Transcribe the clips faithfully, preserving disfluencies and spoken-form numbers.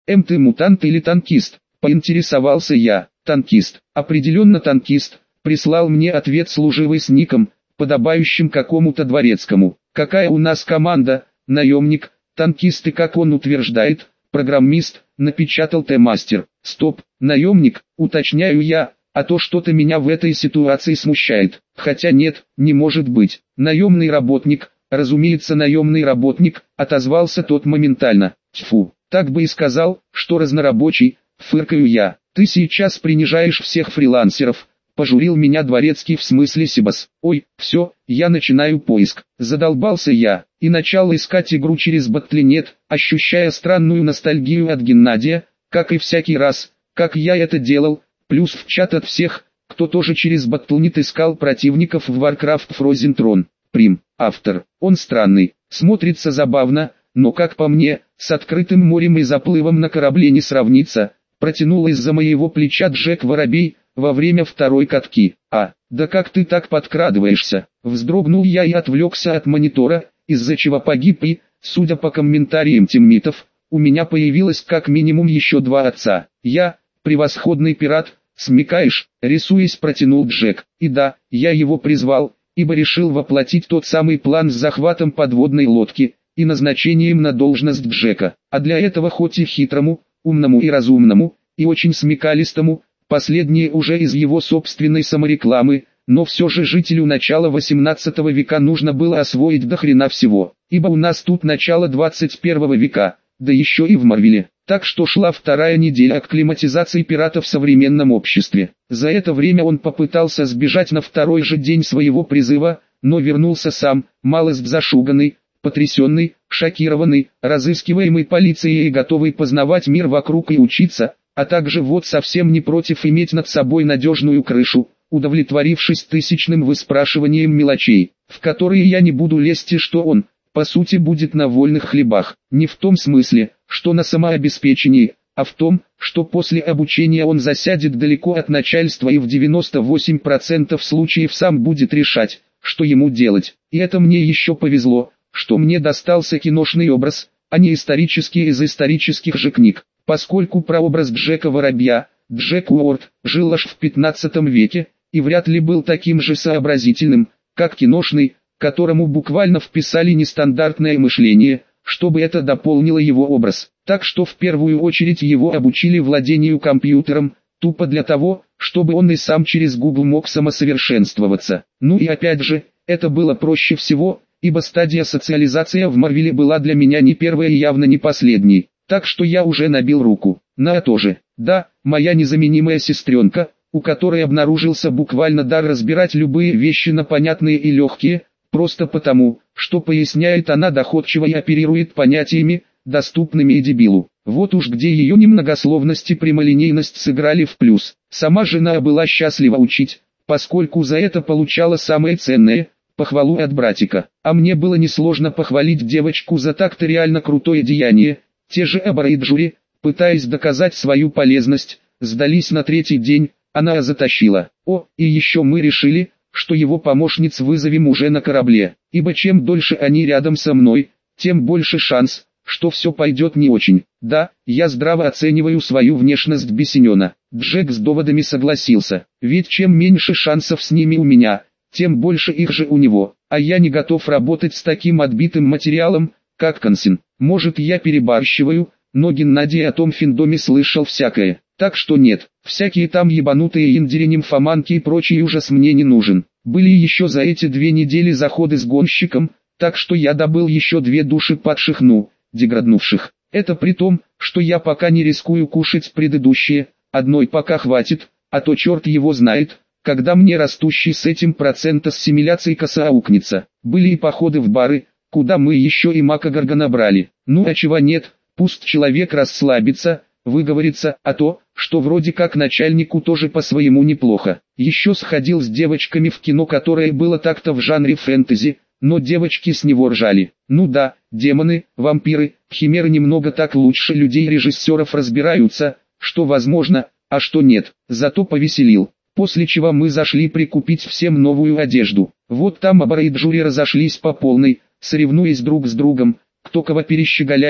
Эм ты мутант или танкист? Поинтересовался я. Танкист. Определенно танкист. Прислал мне ответ служивый с ником, подобающим какому-то дворецкому. Какая у нас команда? Наемник, танкист и, как он утверждает, программист, напечатал Т-мастер. Стоп, наемник, уточняю я, а то что-то меня в этой ситуации смущает. Хотя нет, не может быть. Наемный работник, разумеется наемный работник, отозвался тот моментально. Тьфу, так бы и сказал, что разнорабочий, фыркаю я. Ты сейчас принижаешь всех фрилансеров. Пожурил меня дворецкий, в смысле Себас. Ой, все, я начинаю поиск. Задолбался я, и начал искать игру через Баттлинет, ощущая странную ностальгию от Геннадия, как и всякий раз, как я это делал, плюс в чат от всех, кто тоже через Баттлнет искал противников в Warcraft Frozen Throne. Прим, автор, он странный, смотрится забавно, но как по мне, с открытым морем и заплывом на корабле не сравнится, протянул из-за моего плеча Джек Воробей, во время второй катки. А, да как ты так подкрадываешься? Вздрогнул я и отвлекся от монитора, из-за чего погиб и, судя по комментариям тиммитов, у меня появилось как минимум еще два отца. Я, превосходный пират, смекаешь, рисуясь, протянул Джек. И да, я его призвал, ибо решил воплотить тот самый план с захватом подводной лодки и назначением на должность Джека. А для этого хоть и хитрому, умному и разумному, и очень смекалистому, последнее уже из его собственной саморекламы, но все же жителю начала восемнадцатого века нужно было освоить до хрена всего, ибо у нас тут начало двадцать первого века, да еще и в Марвеле. Так что шла вторая неделя акклиматизации пирата в современном обществе. За это время он попытался сбежать на второй же день своего призыва, но вернулся сам, малость зашуганный, потрясенный, шокированный, разыскиваемый полицией и готовый познавать мир вокруг и учиться, а также вот совсем не против иметь над собой надежную крышу, удовлетворившись тысячным выспрашиванием мелочей, в которые я не буду лезть и что он, по сути, будет на вольных хлебах. Не в том смысле, что на самообеспечении, а в том, что после обучения он засядет далеко от начальства и в девяноста восьми процентах случаев сам будет решать, что ему делать. И это мне еще повезло, что мне достался киношный образ, а не исторический из исторических же книг. Поскольку прообраз Джека Воробья, Джек Уорд, жил аж в пятнадцатом веке, и вряд ли был таким же сообразительным, как киношный, которому буквально вписали нестандартное мышление, чтобы это дополнило его образ. Так что в первую очередь его обучили владению компьютером, тупо для того, чтобы он и сам через Google мог самосовершенствоваться. Ну и опять же, это было проще всего, ибо стадия социализации в Марвеле была для меня не первая и явно не последней. Так что я уже набил руку на то же. Да, моя незаменимая сестренка, у которой обнаружился буквально дар разбирать любые вещи на понятные и легкие, просто потому, что поясняет она доходчиво и оперирует понятиями, доступными и дебилу. Вот уж где ее немногословность и прямолинейность сыграли в плюс. Сама жена была счастлива учить, поскольку за это получала самое ценное – похвалу от братика. А мне было несложно похвалить девочку за так-то реально крутое деяние. Те же аборигены, пытаясь доказать свою полезность, сдались на третий день, она затащила. О, и еще мы решили, что его помощниц вызовем уже на корабле, ибо чем дольше они рядом со мной, тем больше шанс, что все пойдет не очень. Да, я здраво оцениваю свою внешность бесенена. Джек с доводами согласился, ведь чем меньше шансов с ними у меня, тем больше их же у него, а я не готов работать с таким отбитым материалом, как Консин. Может, я перебарщиваю, но Геннадий о том финдоме слышал всякое. Так что нет, всякие там ебанутые индери-нимфоманки и прочий ужас мне не нужен. Были еще за эти две недели заходы с гонщиком, так что я добыл еще две души падших, ну, деграднувших. Это при том, что я пока не рискую кушать предыдущие, одной пока хватит, а то черт его знает, когда мне растущий с этим процент ассимиляции косоаукнется. Были и походы в бары, куда мы еще и Макогорга набрали. Ну а чего нет, пусть человек расслабится, выговорится, а то, что вроде как начальнику тоже по-своему неплохо. Еще сходил с девочками в кино, которое было так-то в жанре фэнтези, но девочки с него ржали. Ну да, демоны, вампиры, химеры немного так лучше людей-режиссеров разбираются, что возможно, а что нет, зато повеселил. После чего мы зашли прикупить всем новую одежду. Вот там аборигены разошлись по полной, соревнуясь друг с другом, кто кого перещеголяет,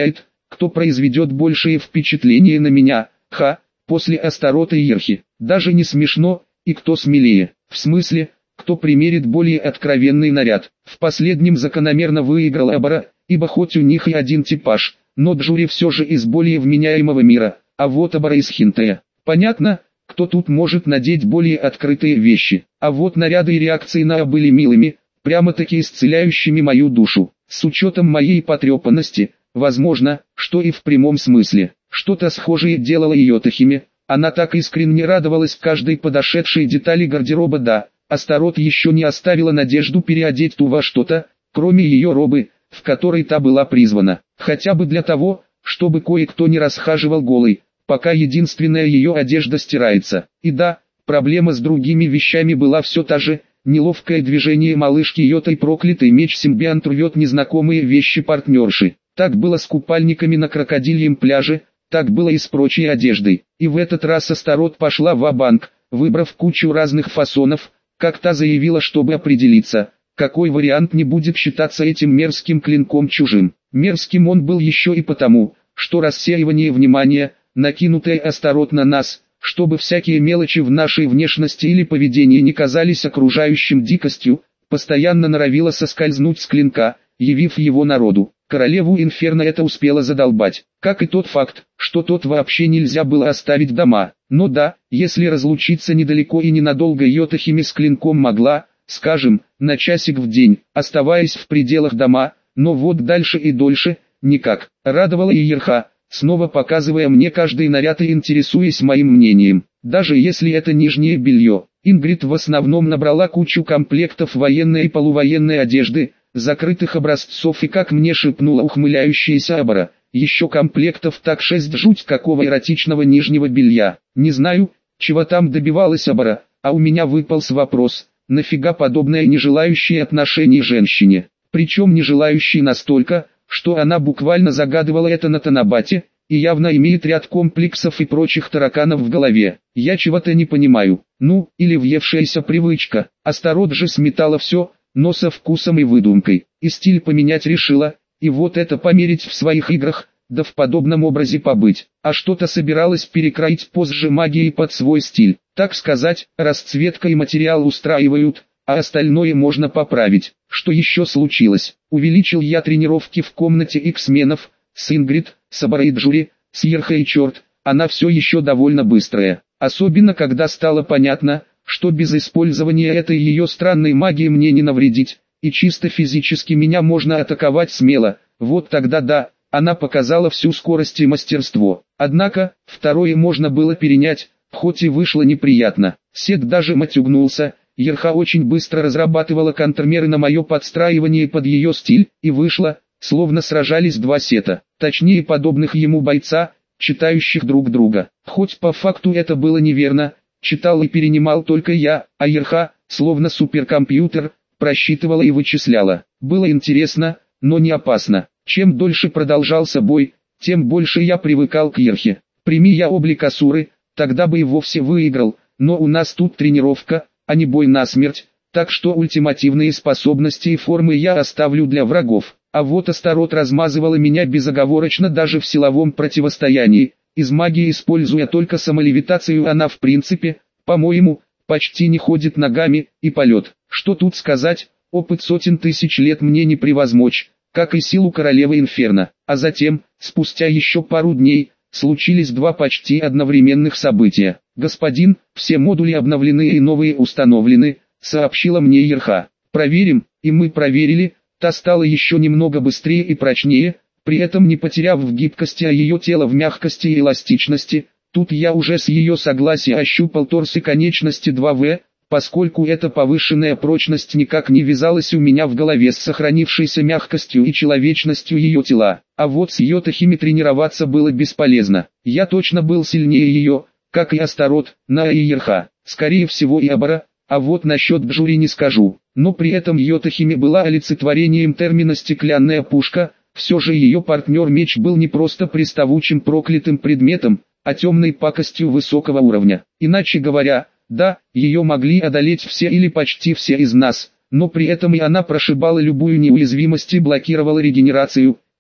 кто произведет большее впечатление на меня, ха, после Астарота и Ерхи. Даже не смешно, и кто смелее, в смысле, кто примерит более откровенный наряд. В последнем закономерно выиграл Абара, ибо хоть у них и один типаж, но Джури все же из более вменяемого мира, а вот Абара из Хинтея. Понятно, кто тут может надеть более открытые вещи, а вот наряды и реакции на А были милыми, прямо-таки исцеляющими мою душу. С учетом моей потрепанности, возможно, что и в прямом смысле, что-то схожее делала Йотахиме. Она так искренне радовалась каждой подошедшей детали гардероба, да, Астарот еще не оставила надежду переодеть ту во что-то, кроме ее робы, в которой та была призвана, хотя бы для того, чтобы кое-кто не расхаживал голый, пока единственная ее одежда стирается. И да, проблема с другими вещами была все та же, неловкое движение малышки Йотой, проклятый меч симбионт рвет незнакомые вещи партнерши. Так было с купальниками на крокодильем пляже, так было и с прочей одеждой. И в этот раз Астарот пошла ва-банк, выбрав кучу разных фасонов, как та заявила, чтобы определиться, какой вариант не будет считаться этим мерзким клинком чужим. Мерзким он был еще и потому, что рассеивание внимания, накинутое Астарот на нас, чтобы всякие мелочи в нашей внешности или поведении не казались окружающим дикостью, постоянно норовило соскользнуть с клинка, явив его народу. Королеву Инферно это успело задолбать, как и тот факт, что тот вообще нельзя было оставить дома. Но да, если разлучиться недалеко и ненадолго, Йотахиме с клинком могла, скажем, на часик в день, оставаясь в пределах дома, но вот дальше и дольше, никак. Радовала и Ерха, снова показывая мне каждый наряд и интересуясь моим мнением. Даже если это нижнее белье, Ингрид в основном набрала кучу комплектов военной и полувоенной одежды, закрытых образцов и, как мне шепнула ухмыляющаяся Абара, еще комплектов так шесть, жуть какого эротичного нижнего белья. Не знаю, чего там добивалась Абара, а у меня выполз вопрос, нафига подобное не желающее отношений женщине, причем не желающей настолько, что она буквально загадывала это на Танабате, и явно имеет ряд комплексов и прочих тараканов в голове. Я чего-то не понимаю, ну, или въевшаяся привычка. Астарот же сметала все, но со вкусом и выдумкой, и стиль поменять решила, и вот это померить в своих играх, да в подобном образе побыть, а что-то собиралась перекроить позже магией под свой стиль, так сказать, расцветка и материал устраивают, а остальное можно поправить. Что еще случилось? Увеличил я тренировки в комнате X-менов, с Ингрид, с Абарой и Джури, с Ерхой, и черт, она все еще довольно быстрая, особенно когда стало понятно, что без использования этой ее странной магии мне не навредить, и чисто физически меня можно атаковать смело. Вот тогда да, она показала всю скорость и мастерство. Однако, второе можно было перенять, хоть и вышло неприятно. Сет даже матюгнулся. Ерха очень быстро разрабатывала контрмеры на мое подстраивание под ее стиль, и вышло, словно сражались два сета, точнее подобных ему бойца, читающих друг друга. Хоть по факту это было неверно, читал и перенимал только я, а Ерха, словно суперкомпьютер, просчитывала и вычисляла. Было интересно, но не опасно. Чем дольше продолжался бой, тем больше я привыкал к Ерхе. Прими я облик Асуры, тогда бы и вовсе выиграл, но у нас тут тренировка, а не бой насмерть, так что ультимативные способности и формы я оставлю для врагов. А вот Астарот размазывала меня безоговорочно даже в силовом противостоянии. Из магии, используя только самолевитацию, она в принципе, по-моему, почти не ходит ногами, и полет. Что тут сказать, опыт сотен тысяч лет мне не превозмочь, как и силу королевы Инферно. А затем, спустя еще пару дней, случились два почти одновременных события. «Господин, все модули обновлены и новые установлены», — сообщила мне Ерха. «Проверим», и мы проверили, та стала еще немного быстрее и прочнее, при этом не потеряв в гибкости, а ее тело в мягкости и эластичности. Тут я уже с ее согласия ощупал торс и конечности два вэ, поскольку эта повышенная прочность никак не вязалась у меня в голове с сохранившейся мягкостью и человечностью ее тела. А вот с Йотахиме тренироваться было бесполезно. Я точно был сильнее ее, как и Астарот, Наа и Ерха, скорее всего и Абара, а вот насчет Джури не скажу. Но при этом Йотахиме была олицетворением термина «стеклянная пушка», все же ее партнер-меч был не просто приставучим проклятым предметом, а темной пакостью высокого уровня. Иначе говоря, да, ее могли одолеть все или почти все из нас, но при этом и она прошибала любую неуязвимость и блокировала регенерацию,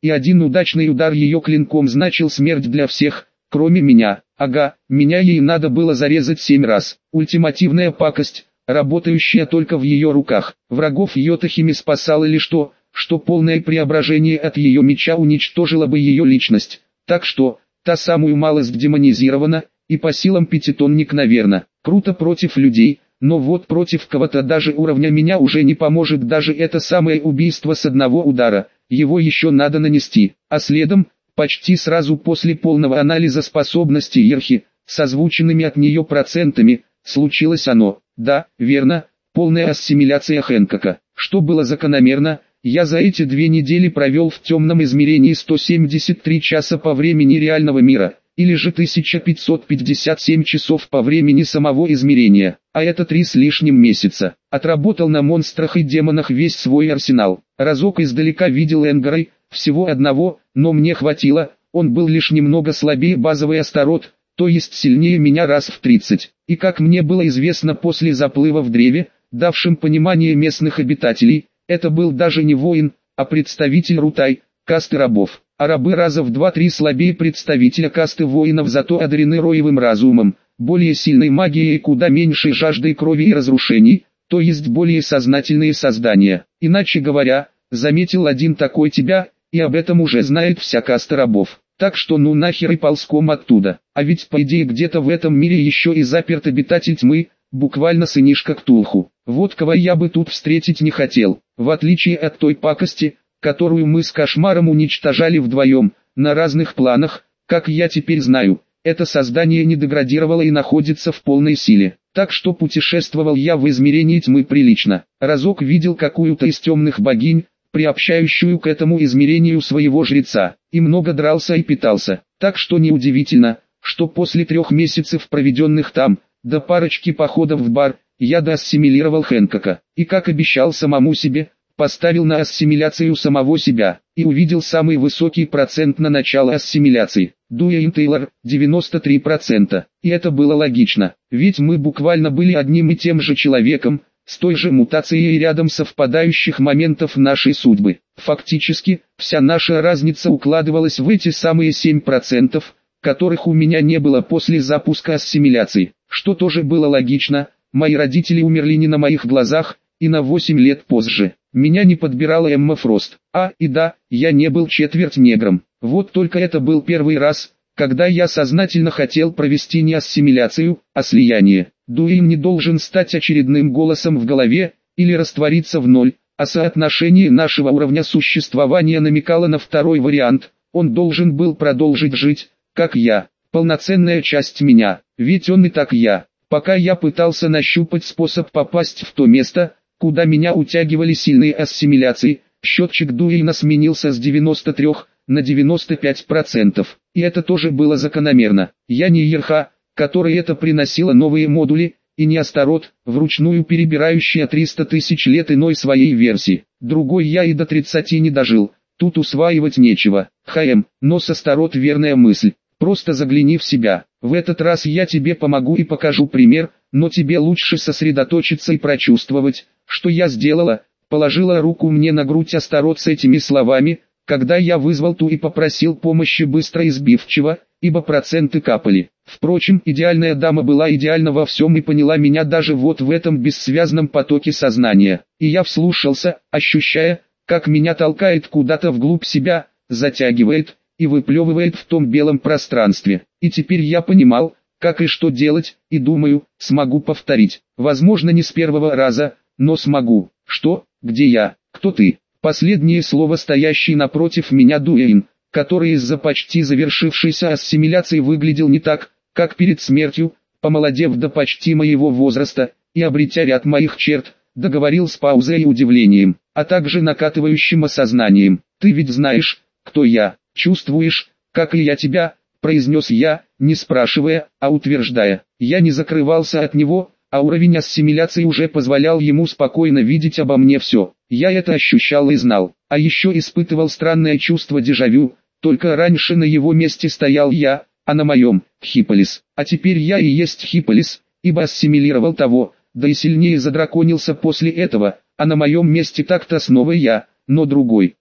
и один удачный удар ее клинком значил смерть для всех, кроме меня. Ага, меня ей надо было зарезать семь раз. Ультимативная пакость, работающая только в ее руках. Врагов Йотахими спасало лишь то, что полное преображение от ее меча уничтожило бы ее личность. Так что, та самую малость демонизирована, и по силам пятитонник, наверное. Круто против людей, но вот против кого-то даже уровня меня уже не поможет даже это самое убийство с одного удара. Его еще надо нанести, а следом, почти сразу после полного анализа способностей Ерхи, с озвученными от нее процентами, случилось оно. Да, верно, полная ассимиляция Хэнкока. Что было закономерно, я за эти две недели провел в темном измерении сто семьдесят три часа по времени реального мира, или же тысяча пятьсот пятьдесят семь часов по времени самого измерения, а это три с лишним месяца. Отработал на монстрах и демонах весь свой арсенал. Разок издалека видел Энгара, всего одного, но мне хватило, он был лишь немного слабее базовый Астарот, то есть сильнее меня раз в тридцать. И как мне было известно после заплыва в древе, давшим понимание местных обитателей, это был даже не воин, а представитель Рутай, касты рабов. А рабы раза в два-три слабее представителя касты воинов, зато одарены роевым разумом, более сильной магией и куда меньшей жаждой крови и разрушений, то есть более сознательные создания. Иначе говоря, заметил один такой тебя, и об этом уже знает вся каста рабов. Так что ну нахер и ползком оттуда. А ведь по идее где-то в этом мире еще и заперт обитатель тьмы, буквально сынишка Ктулху. Вот кого я бы тут встретить не хотел, в отличие от той пакости, которую мы с Кошмаром уничтожали вдвоем, на разных планах. Как я теперь знаю, это создание не деградировало и находится в полной силе. Так что путешествовал я в измерении тьмы прилично. Разок видел какую-то из темных богинь, приобщающую к этому измерению своего жреца, и много дрался и питался. Так что неудивительно, что после трех месяцев, проведенных там, до парочки походов в бар, я доассимилировал Хэнкока. И как обещал самому себе, поставил на ассимиляцию самого себя, и увидел самый высокий процент на начало ассимиляции. Дуэйн Тейлор, девяносто три процента. И это было логично, ведь мы буквально были одним и тем же человеком, с той же мутацией и рядом совпадающих моментов нашей судьбы. Фактически, вся наша разница укладывалась в эти самые семь процентов, которых у меня не было после запуска ассимиляции. Что тоже было логично, мои родители умерли не на моих глазах, и на восемь лет позже. Меня не подбирала Эмма Фрост. А, и да, я не был четверть негром. Вот только это был первый раз, когда я сознательно хотел провести не ассимиляцию, а слияние. Дуэйн не должен стать очередным голосом в голове, или раствориться в ноль, а соотношение нашего уровня существования намекало на второй вариант. Он должен был продолжить жить, как я, полноценная часть меня, ведь он и так я. Пока я пытался нащупать способ попасть в то место, куда меня утягивали сильные ассимиляции, счетчик Дуэйна сменился с девяноста трёх на девяносто пять процентов. И это тоже было закономерно. Я не Ерха, который это приносило новые модули, и не Астарот, вручную перебирающая триста тысяч лет иной своей версии. Другой я и до тридцати не дожил, тут усваивать нечего. ХМ, но с Астарот верная мысль. Просто загляни в себя. В этот раз я тебе помогу и покажу пример, но тебе лучше сосредоточиться и прочувствовать, что я сделала. Положила руку мне на грудь Астарот с этими словами, когда я вызвал ту и попросил помощи быстро и сбивчиво, ибо проценты капали. Впрочем, идеальная дама была идеальна во всем и поняла меня даже вот в этом бессвязном потоке сознания. И я вслушался, ощущая, как меня толкает куда-то вглубь себя, затягивает и выплевывает в том белом пространстве. И теперь я понимал, как и что делать, и думаю, смогу повторить. Возможно, не с первого раза, но смогу. Что? Где я? Кто ты? Последнее слово стоящий напротив меня Дуэйн, который из-за почти завершившейся ассимиляции выглядел не так, как перед смертью, помолодев до почти моего возраста, и обретя ряд моих черт, договорил с паузой и удивлением, а также накатывающим осознанием. «Ты ведь знаешь, кто я, чувствуешь, как и я тебя», произнес я, не спрашивая, а утверждая. Я не закрывался от него, а уровень ассимиляции уже позволял ему спокойно видеть обо мне все. Я это ощущал и знал, а еще испытывал странное чувство дежавю, только раньше на его месте стоял я, а на моем – Хиполис. А теперь я и есть Хиполис, ибо ассимилировал того, да и сильнее задраконился после этого, а на моем месте так-то снова я, но другой.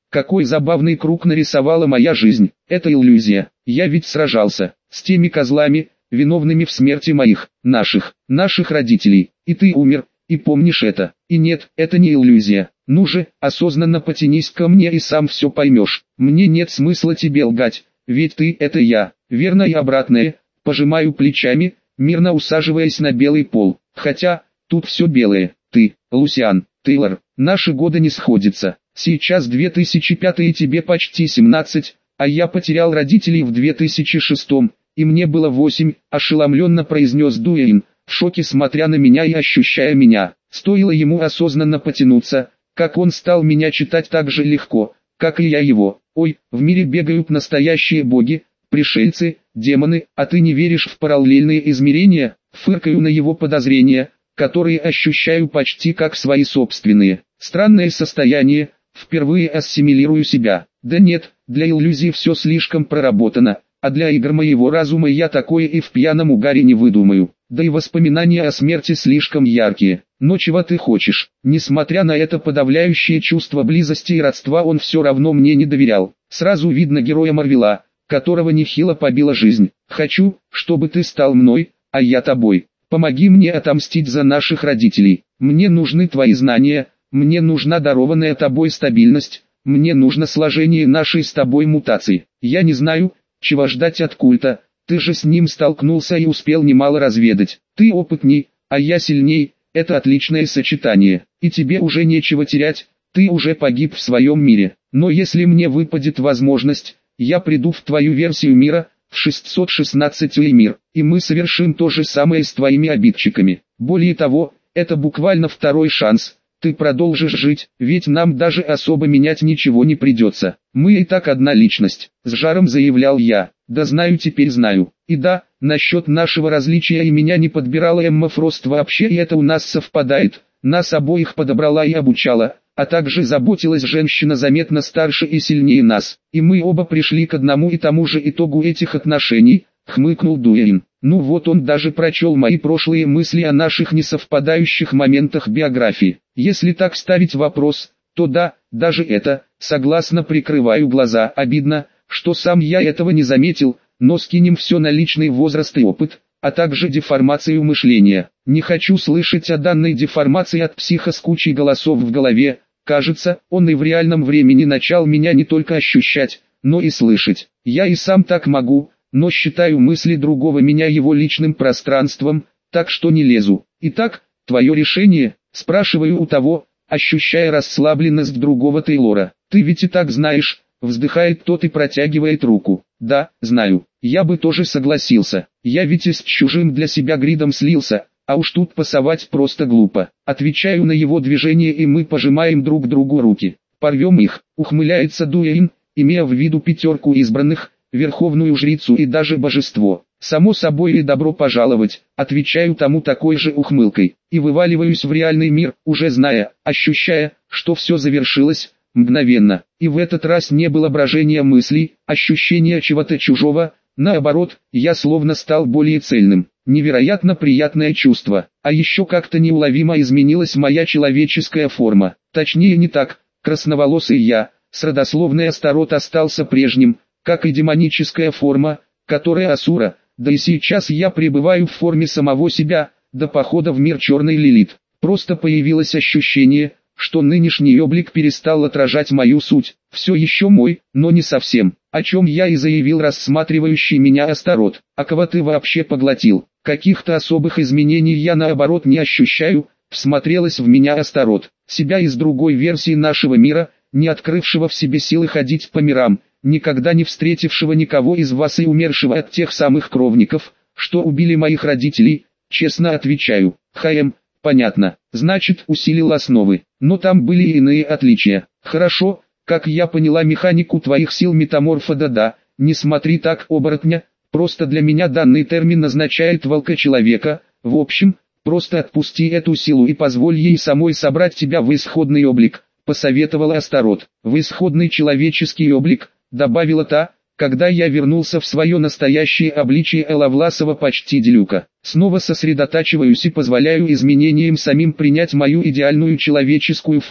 какой забавный круг нарисовала моя жизнь. Это иллюзия. Я ведь сражался с теми козлами, виновными в смерти моих, наших, наших родителей. И ты умер, и помнишь это. И нет, это не иллюзия. Ну же, осознанно потянись ко мне и сам все поймешь. Мне нет смысла тебе лгать, ведь ты — это я. Верно и обратное. Пожимаю плечами, мирно усаживаясь на белый пол. Хотя, тут все белое. Ты, Лусиан, Тейлор, наши годы не сходятся. Сейчас две тысячи пятый и тебе почти семнадцать, а я потерял родителей в две тысячи шестом, и мне было восемь, ошеломленно произнес Дуэйн, в шоке смотря на меня и ощущая меня. Стоило ему осознанно потянуться, как он стал меня читать так же легко, как и я его. Ой, в мире бегают настоящие боги, пришельцы, демоны, а ты не веришь в параллельные измерения? Фыркаю на его подозрения, которые ощущаю почти как свои собственные. Странное состояние, впервые ассимилирую себя. Да нет, для иллюзий все слишком проработано, а для игр моего разума я такое и в пьяном угаре не выдумаю. Да и воспоминания о смерти слишком яркие. Но чего ты хочешь? Несмотря на это подавляющее чувство близости и родства, он все равно мне не доверял. Сразу видно героя Марвела, которого нехило побила жизнь. Хочу, чтобы ты стал мной, а я тобой. Помоги мне отомстить за наших родителей. Мне нужны твои знания, мне нужна дарованная тобой стабильность, мне нужно сложение нашей с тобой мутаций. Я не знаю, чего ждать от культа, ты же с ним столкнулся и успел немало разведать. Ты опытней, а я сильней, это отличное сочетание. И тебе уже нечего терять, ты уже погиб в своем мире. Но если мне выпадет возможность, я приду в твою версию мира, в шестьсот шестнадцатый мир, и мы совершим то же самое с твоими обидчиками. Более того, это буквально второй шанс. Ты продолжишь жить, ведь нам даже особо менять ничего не придется. Мы и так одна личность, с жаром заявлял я. Да знаю, теперь знаю. И да, насчет нашего различия и меня не подбирала Эмма Фрост вообще, и это у нас совпадает. Нас обоих подобрала и обучала, а также заботилась женщина заметно старше и сильнее нас. И мы оба пришли к одному и тому же итогу этих отношений, хмыкнул Дуэйн. Ну вот он даже прочел мои прошлые мысли о наших несовпадающих моментах биографии. Если так ставить вопрос, то да, даже это, согласно прикрываю глаза. Обидно, что сам я этого не заметил, но скинем все на личный возраст и опыт, а также деформацию мышления. Не хочу слышать о данной деформации от психа с кучей голосов в голове. Кажется, он и в реальном времени начал меня не только ощущать, но и слышать. Я и сам так могу, но считаю мысли другого меня его личным пространством, так что не лезу. Итак, твое решение, спрашиваю у того, ощущая расслабленность другого Тейлора. Ты ведь и так знаешь, вздыхает тот и протягивает руку. Да, знаю, я бы тоже согласился. Я ведь и с чужим для себя гридом слился, а уж тут пасовать просто глупо. Отвечаю на его движение, и мы пожимаем друг другу руки. Порвем их, ухмыляется Дуэйн, имея в виду пятерку избранных, верховную жрицу и даже божество. Само собой и добро пожаловать, отвечаю тому такой же ухмылкой, и вываливаюсь в реальный мир, уже зная, ощущая, что все завершилось мгновенно. И в этот раз не было брожения мыслей, ощущения чего-то чужого, наоборот, я словно стал более цельным. Невероятно приятное чувство, а еще как-то неуловимо изменилась моя человеческая форма. Точнее не так, красноволосый я, с родословной Астарот остался прежним, как и демоническая форма, которая Асура, да и сейчас я пребываю в форме самого себя, до похода в мир черной Лилит. Просто появилось ощущение, что нынешний облик перестал отражать мою суть, все еще мой, но не совсем, о чем я и заявил рассматривающий меня Астарот. А кого ты вообще поглотил? Каких-то особых изменений я наоборот не ощущаю, всмотрелась в меня Астарот, себя из другой версии нашего мира, не открывшего в себе силы ходить по мирам, никогда не встретившего никого из вас и умершего от тех самых кровников, что убили моих родителей, честно отвечаю. Хаем, понятно, значит усилил основы, но там были и иные отличия. Хорошо, как я поняла механику твоих сил метаморфа, да-да, не смотри так, оборотня, просто для меня данный термин означает волка-человека, в общем, просто отпусти эту силу и позволь ей самой собрать тебя в исходный облик, посоветовала Астарот. В исходный человеческий облик, добавила та, когда я вернулся в свое настоящее обличие Элавласова почти Делюка. Снова сосредотачиваюсь и позволяю изменениям самим принять мою идеальную человеческую форму.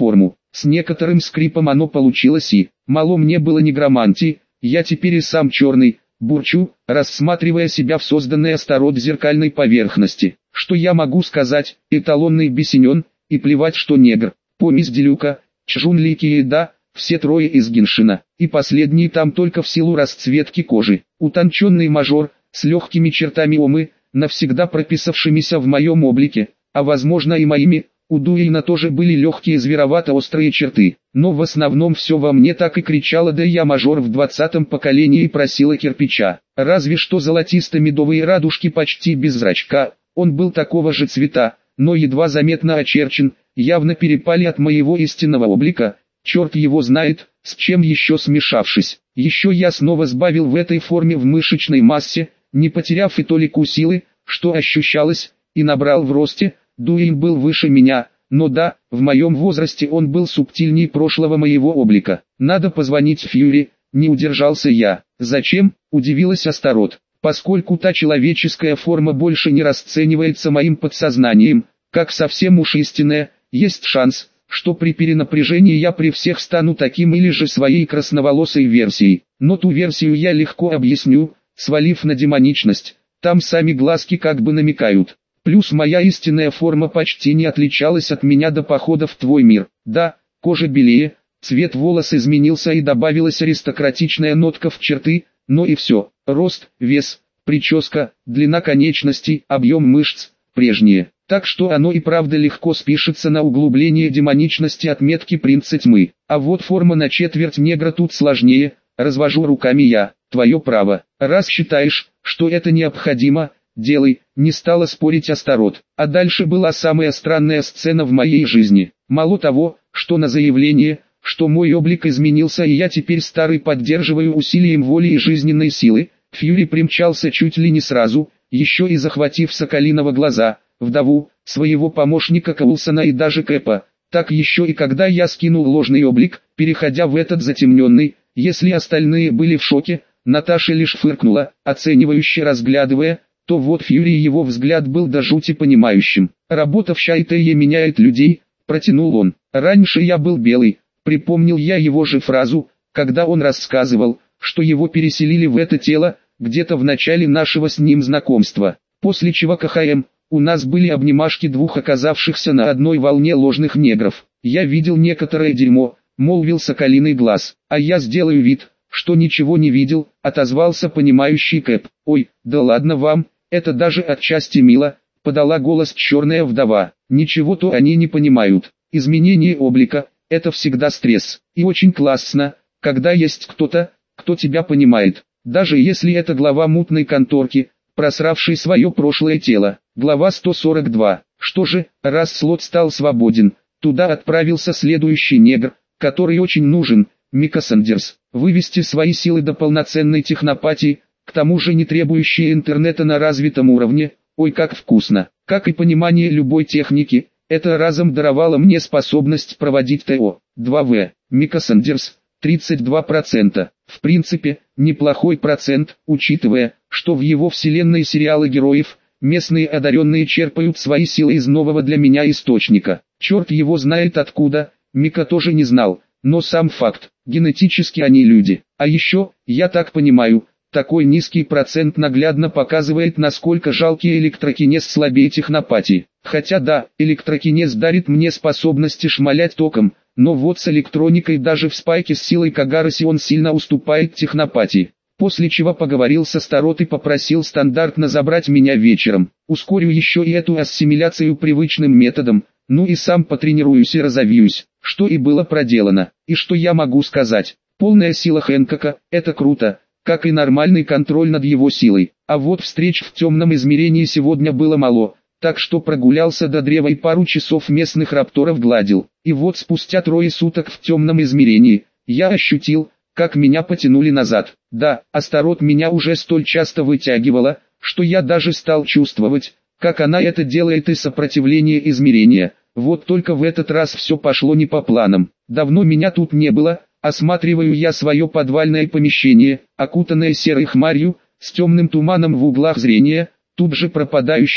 С некоторым скрипом оно получилось и, мало мне было негромантии, я теперь и сам черный, бурчу, рассматривая себя в созданной Астарот зеркальной поверхности. Что я могу сказать, эталонный бесенен, и плевать что негр, помесь Делюка, Чжунлики и да, все трое из Геншина, и последний там только в силу расцветки кожи. Утонченный мажор, с легкими чертами омы, навсегда прописавшимися в моем облике, а возможно и моими. У Дуэйна тоже были легкие зверовато-острые черты, но в основном все во мне так и кричало: да я мажор в двадцатом поколении, и просила кирпича. Разве что золотисто-медовые радужки почти без зрачка, он был такого же цвета, но едва заметно очерчен, явно перепали от моего истинного облика, черт его знает, с чем еще смешавшись. Еще я снова сбавил в этой форме в мышечной массе, не потеряв и толику силы, что ощущалось, и набрал в росте. Дуэйн был выше меня, но да, в моем возрасте он был субтильнее прошлого моего облика. Надо позвонить Фьюри, не удержался я. Зачем? Удивилась Астарот. Поскольку та человеческая форма больше не расценивается моим подсознанием, как совсем уж истинная, есть шанс, что при перенапряжении я при всех стану таким или же своей красноволосой версией. Но ту версию я легко объясню, свалив на демоничность, там сами глазки как бы намекают. Плюс моя истинная форма почти не отличалась от меня до похода в твой мир. Да, кожа белее, цвет волос изменился и добавилась аристократичная нотка в черты, но и все. Рост, вес, прическа, длина конечностей, объем мышц, прежние. Так что оно и правда легко спишется на углубление демоничности отметки принца тьмы. А вот форма на четверть негра тут сложнее, развожу руками я. Твое право. Раз считаешь, что это необходимо, делай, не стала спорить Астарот. А дальше была самая странная сцена в моей жизни. Мало того, что на заявление, что мой облик изменился и я теперь старый поддерживаю усилием воли и жизненной силы, Фьюри примчался чуть ли не сразу, еще и захватив Соколиного глаза, вдову, своего помощника Коулсона и даже Кэпа. Так еще и когда я скинул ложный облик, переходя в этот затемненный, если остальные были в шоке, Наташа лишь фыркнула, оценивающе разглядывая, то вот Фьюри его взгляд был до жути понимающим. «Работа в Шайтее меняет людей», — протянул он. «Раньше я был белый», — припомнил я его же фразу, когда он рассказывал, что его переселили в это тело, где-то в начале нашего с ним знакомства. После чего КХМ, у нас были обнимашки двух оказавшихся на одной волне ложных негров. Я видел некоторое дерьмо, молвил Соколиный глаз, а я сделаю вид, что ничего не видел, отозвался понимающий Кэп. «Ой, да ладно вам, это даже отчасти мило», — подала голос черная вдова. «Ничего-то они не понимают. Изменение облика — это всегда стресс. И очень классно, когда есть кто-то, кто тебя понимает. Даже если это глава мутной конторки, просравший свое прошлое тело». Глава сто сорок два. Что же, раз слот стал свободен, туда отправился следующий негр, который очень нужен, Мика Сандерс. Вывести свои силы до полноценной технопатии, к тому же не требующей интернета на развитом уровне, ой как вкусно. Как и понимание любой техники, это разом даровало мне способность проводить ТО. два вэ. Мика Сандерс, тридцать два процента. В принципе, неплохой процент, учитывая, что в его вселенной сериалы героев, местные одаренные черпают свои силы из нового для меня источника. Черт его знает откуда, Мика тоже не знал, но сам факт, генетически они люди. А еще, я так понимаю, такой низкий процент наглядно показывает, насколько жалкий электрокинез слабее технопатии. Хотя да, электрокинез дарит мне способности шмалять током, но вот с электроникой даже в спайке с силой Кагараси он сильно уступает технопатии. После чего поговорил со Астарот и попросил стандартно забрать меня вечером. Ускорю еще и эту ассимиляцию привычным методом, ну и сам потренируюсь и разовьюсь, что и было проделано. И что я могу сказать? Полная сила Хэнкока – это круто, как и нормальный контроль над его силой. А вот встреч в темном измерении сегодня было мало, так что прогулялся до древа и пару часов местных рапторов гладил. И вот спустя трое суток в темном измерении, я ощутил, как меня потянули назад. Да, Астарот меня уже столь часто вытягивала, что я даже стал чувствовать, как она это делает из сопротивления измерения. Вот только в этот раз все пошло не по планам. Давно меня тут не было, осматриваю я свое подвальное помещение, окутанное серой хмарью, с темным туманом в углах зрения, тут же пропадающим,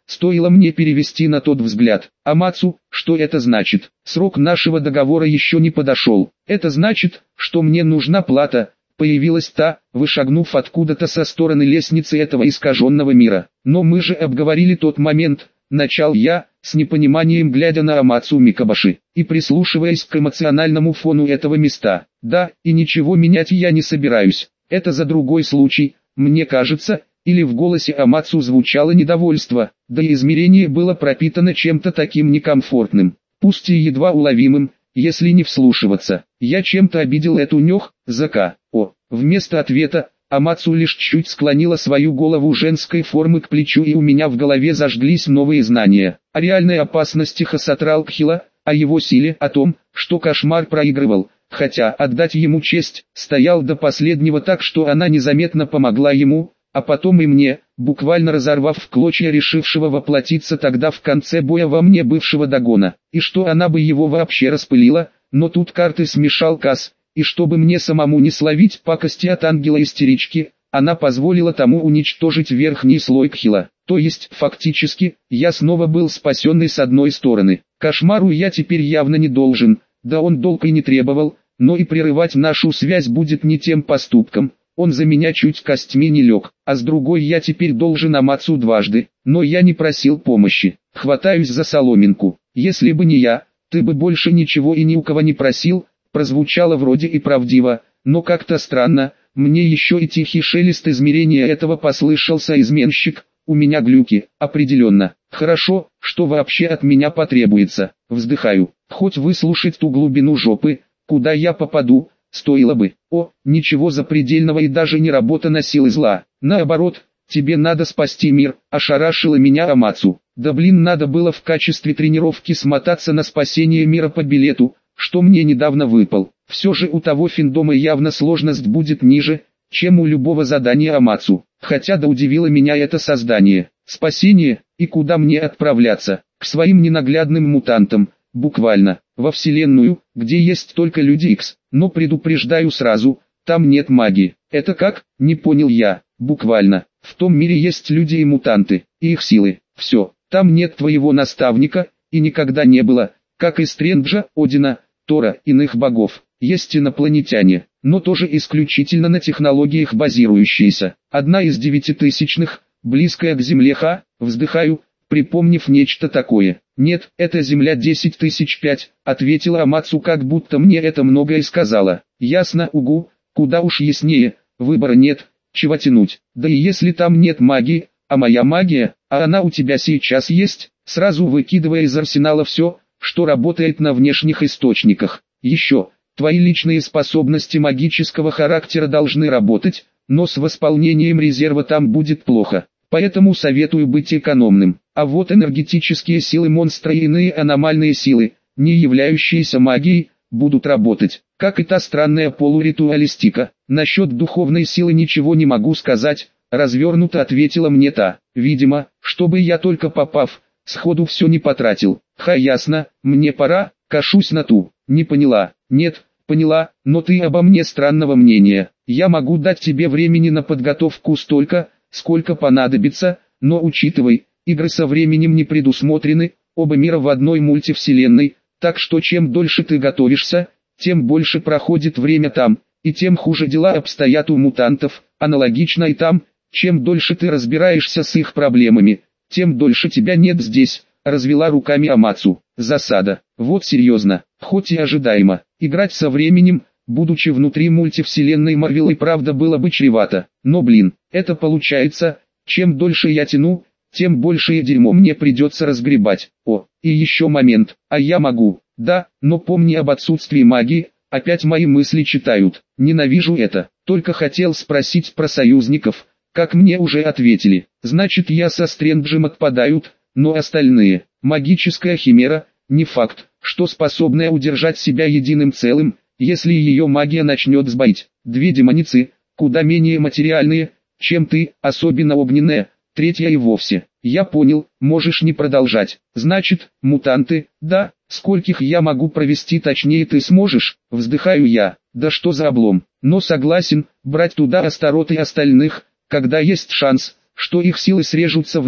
стоило мне перевести на тот взгляд. Амацу, что это значит? Срок нашего договора еще не подошел. Это значит, что мне нужна плата. Появилась та, вышагнув откуда-то со стороны лестницы этого искаженного мира. Но мы же обговорили тот момент, начал я, с непониманием глядя на Амацу Микабаши, и прислушиваясь к эмоциональному фону этого места. Да, и ничего менять я не собираюсь. Это за другой случай, мне кажется, или в голосе Амацу звучало недовольство, да и измерение было пропитано чем-то таким некомфортным, пусть и едва уловимым, если не вслушиваться. Я чем-то обидел эту нёх, зака. О, вместо ответа, Амацу лишь чуть склонила свою голову женской формы к плечу, и у меня в голове зажглись новые знания. О реальной опасности Хасатралкхила, о его силе, о том, что кошмар проигрывал, хотя, отдать ему честь, стоял до последнего так, что она незаметно помогла ему, а потом и мне, буквально разорвав в клочья решившего воплотиться тогда в конце боя во мне бывшего Дагона, и что она бы его вообще распылила, но тут карты смешал Кас, и чтобы мне самому не словить пакости от ангела-истерички, она позволила тому уничтожить верхний слой Кхила. То есть, фактически, я снова был спасенный с одной стороны. Кошмару я теперь явно не должен, да он долг и не требовал, но и прерывать нашу связь будет не тем поступком. Он за меня чуть костьми не лег, а с другой я теперь должен Амацу дважды, но я не просил помощи. Хватаюсь за соломинку. Если бы не я, ты бы больше ничего и ни у кого не просил. Прозвучало вроде и правдиво, но как-то странно. Мне еще и тихий шелест измерения этого послышался. Изменщик, у меня глюки, определенно. Хорошо, что вообще от меня потребуется. Вздыхаю, хоть выслушать ту глубину жопы, куда я попаду, стоило бы. О, ничего запредельного и даже не работа на силы зла. Наоборот, тебе надо спасти мир, ошарашила меня Амацу. Да блин, надо было в качестве тренировки смотаться на спасение мира по билету, что мне недавно выпал. Все же у того финдома явно сложность будет ниже, чем у любого задания Амацу. Хотя да удивило меня это создание. Спасение, и куда мне отправляться? К своим ненаглядным мутантам, буквально, во вселенную, где есть только люди Икс. Но предупреждаю сразу, там нет магии. Это как? Не понял я. Буквально, в том мире есть люди и мутанты, и их силы. Все, там нет твоего наставника, и никогда не было, как и Стренджа, Одина, Тора, иных богов. Есть инопланетяне, но тоже исключительно на технологиях базирующиеся. Одна из девятитысячных, близкая к Земле. Ха, вздыхаю, припомнив нечто такое. Нет, это Земля десять тысяч пять, ответила Амацу, как будто мне это многое сказала. Ясно, угу, куда уж яснее, выбора нет, чего тянуть. Да и если там нет магии, а моя магия, а она у тебя сейчас есть, сразу выкидывая из арсенала все, что работает на внешних источниках. Еще, твои личные способности магического характера должны работать, но с восполнением резерва там будет плохо. Поэтому советую быть экономным. А вот энергетические силы монстра и иные аномальные силы, не являющиеся магией, будут работать. Как и та странная полуритуалистика. Насчет духовной силы ничего не могу сказать, развернуто ответила мне та. Видимо, чтобы я только попав, сходу все не потратил. Ха, ясно, мне пора, кашусь на ту. Не поняла. Нет, поняла, но ты обо мне странного мнения. Я могу дать тебе времени на подготовку столько, сколько понадобится, но учитывай, игры со временем не предусмотрены, оба мира в одной мультивселенной, так что чем дольше ты готовишься, тем больше проходит время там, и тем хуже дела обстоят у мутантов. Аналогично и там, чем дольше ты разбираешься с их проблемами, тем дольше тебя нет здесь, развела руками Амацу. Засада. Вот серьезно, хоть и ожидаемо, играть со временем, будучи внутри мультивселенной Марвел, и правда было бы чревато. Но блин, это получается, чем дольше я тяну, тем большее дерьмо мне придется разгребать. О, и еще момент, а я могу, да, но помни об отсутствии магии, опять мои мысли читают. Ненавижу это, только хотел спросить про союзников, как мне уже ответили. Значит, я со Стренджем отпадают, но остальные, магическая химера, не факт, что способная удержать себя единым целым, если ее магия начнет сбоить. Две демоницы, куда менее материальные, чем ты, особенно огненная, третья и вовсе. Я понял, можешь не продолжать. Значит, мутанты, да, скольких я могу провести, точнее ты сможешь, вздыхаю я. Да что за облом, но согласен, брать туда Астарот и остальных, когда есть шанс, что их силы срежутся в ноль,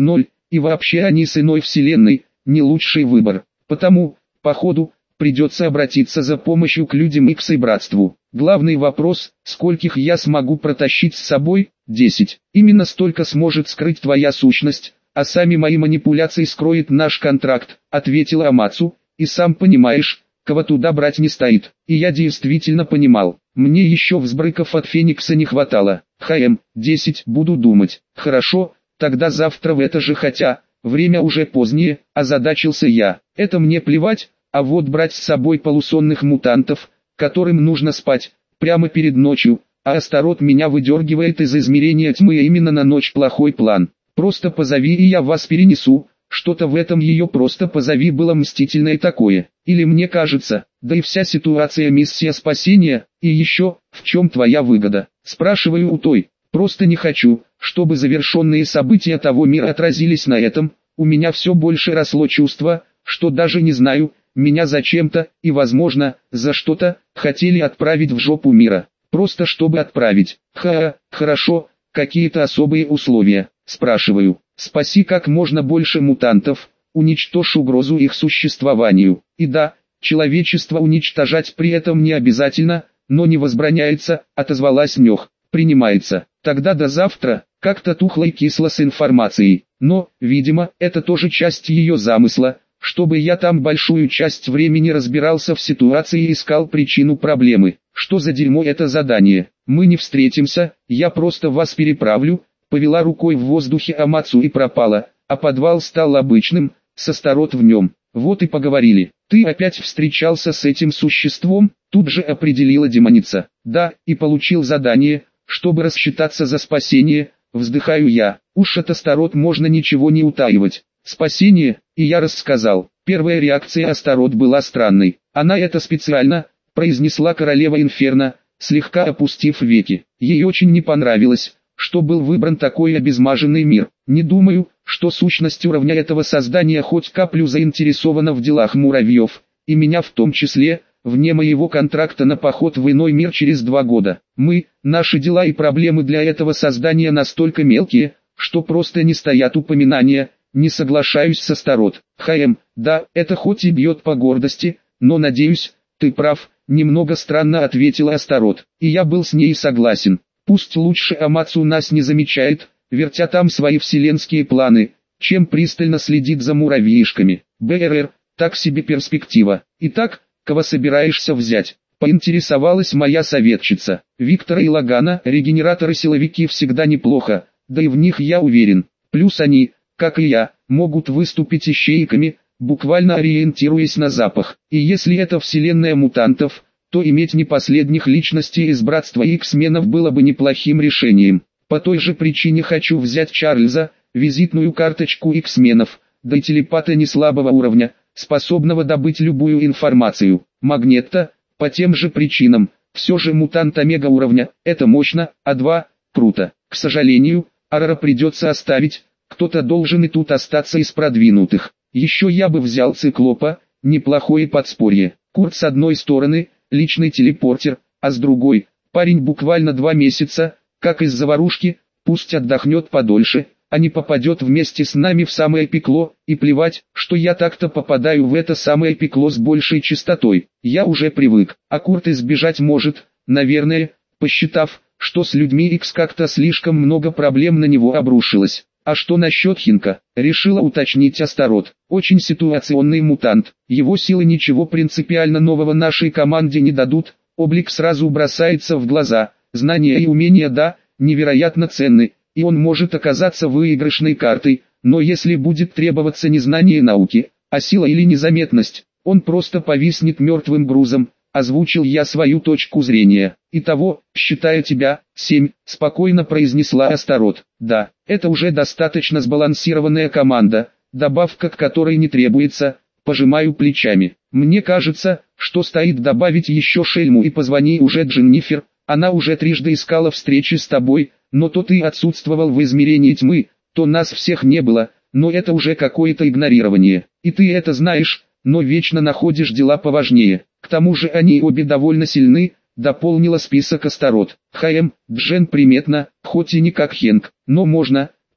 и вообще они с иной вселенной, не лучший выбор. Потому, походу, придется обратиться за помощью к людям Икс и братству. Главный вопрос, скольких я смогу протащить с собой? десять. Именно столько сможет скрыть твоя сущность, а сами мои манипуляции скроет наш контракт, ответила Амацу, и сам понимаешь, кого туда брать не стоит. И я действительно понимал, мне еще взбрыков от Феникса не хватало. ХМ, десять, буду думать. Хорошо, тогда завтра в это же, хотя, время уже позднее, озадачился я. Это мне плевать, а вот брать с собой полусонных мутантов, которым нужно спать, прямо перед ночью, а Астарот меня выдергивает из измерения тьмы именно на ночь, плохой план. Просто позови и я вас перенесу. Что-то в этом ее просто позови было мстительное такое. Или мне кажется, да и вся ситуация миссия спасения, и еще, в чем твоя выгода? Спрашиваю у той. Просто не хочу, чтобы завершенные события того мира отразились на этом. У меня все больше росло чувство, что даже не знаю, меня зачем-то, и возможно, за что-то, хотели отправить в жопу мира. Просто чтобы отправить. Ха, хорошо, какие-то особые условия, спрашиваю. Спаси как можно больше мутантов, уничтожь угрозу их существованию. И да, человечество уничтожать при этом не обязательно, но не возбраняется, отозвалась Нёх. Принимается. Тогда до завтра, как-то тухло и кисло с информацией. Но, видимо, это тоже часть ее замысла, чтобы я там большую часть времени разбирался в ситуации и искал причину проблемы. Что за дерьмо это задание? Мы не встретимся, я просто вас переправлю. Повела рукой в воздухе Амацу и пропала, а подвал стал обычным, с Астарот в нем. Вот и поговорили. Ты опять встречался с этим существом? Тут же определила демоница. Да, и получил задание, чтобы рассчитаться за спасение. Вздыхаю я. Уж от Астарот можно ничего не утаивать. Спасение, и я рассказал. Первая реакция Астарот была странной. Она это специально, произнесла королева Инферно, слегка опустив веки. Ей очень не понравилось, что был выбран такой обезмаженный мир. Не думаю, что сущность уровня этого создания хоть каплю заинтересована в делах муравьев, и меня в том числе, вне моего контракта на поход в иной мир через два года. Мы, наши дела и проблемы для этого создания настолько мелкие, что просто не стоят упоминания. Не соглашаюсь с Астарот. ХМ, да, это хоть и бьет по гордости, но надеюсь, ты прав, немного странно ответила Астарот, и я был с ней согласен. Пусть лучше Амацу нас не замечает, вертя там свои вселенские планы, чем пристально следит за муравьишками. БРР, так себе перспектива. Итак, кого собираешься взять? Поинтересовалась моя советчица. Виктора и Лагана, регенераторы-силовики всегда неплохо, да и в них я уверен. Плюс они, как и я, могут выступить ищейками, буквально ориентируясь на запах. И если это вселенная мутантов, то иметь не последних личностей из братства Иксменов было бы неплохим решением. По той же причине хочу взять Чарльза, визитную карточку Иксменов, да и телепата не слабого уровня, способного добыть любую информацию. Магнетта, по тем же причинам, все же мутант омега уровня, это мощно, а два, круто. К сожалению, Арара придется оставить, кто-то должен и тут остаться из продвинутых. Еще я бы взял Циклопа, неплохое подспорье. Курт с одной стороны, личный телепортер, а с другой, парень буквально два месяца, как из заварушки, пусть отдохнет подольше, а не попадет вместе с нами в самое пекло, и плевать, что я так-то попадаю в это самое пекло с большей частотой. Я уже привык, а Курт избежать может, наверное, посчитав, что с людьми Икс как-то слишком много проблем на него обрушилось. А что насчет Хинка? Решила уточнить Астарот. Очень ситуационный мутант. Его силы ничего принципиально нового нашей команде не дадут. Облик сразу бросается в глаза. Знания и умения, да, невероятно ценны. И он может оказаться выигрышной картой. Но если будет требоваться не знание науки, а сила или незаметность, он просто повиснет мертвым грузом. Озвучил я свою точку зрения. Итого, считая тебя, семь, спокойно произнесла Астарот. Да, это уже достаточно сбалансированная команда, добавка к которой не требуется, пожимаю плечами. Мне кажется, что стоит добавить еще Шельму и позвони уже Дженнифер, она уже трижды искала встречи с тобой, но то ты отсутствовал в измерении тьмы, то нас всех не было, но это уже какое-то игнорирование. И ты это знаешь, но вечно находишь дела поважнее. К тому же они обе довольно сильны, дополнила список Астарот. ХМ, Джен приметно, хоть и не как Хенк, но можно,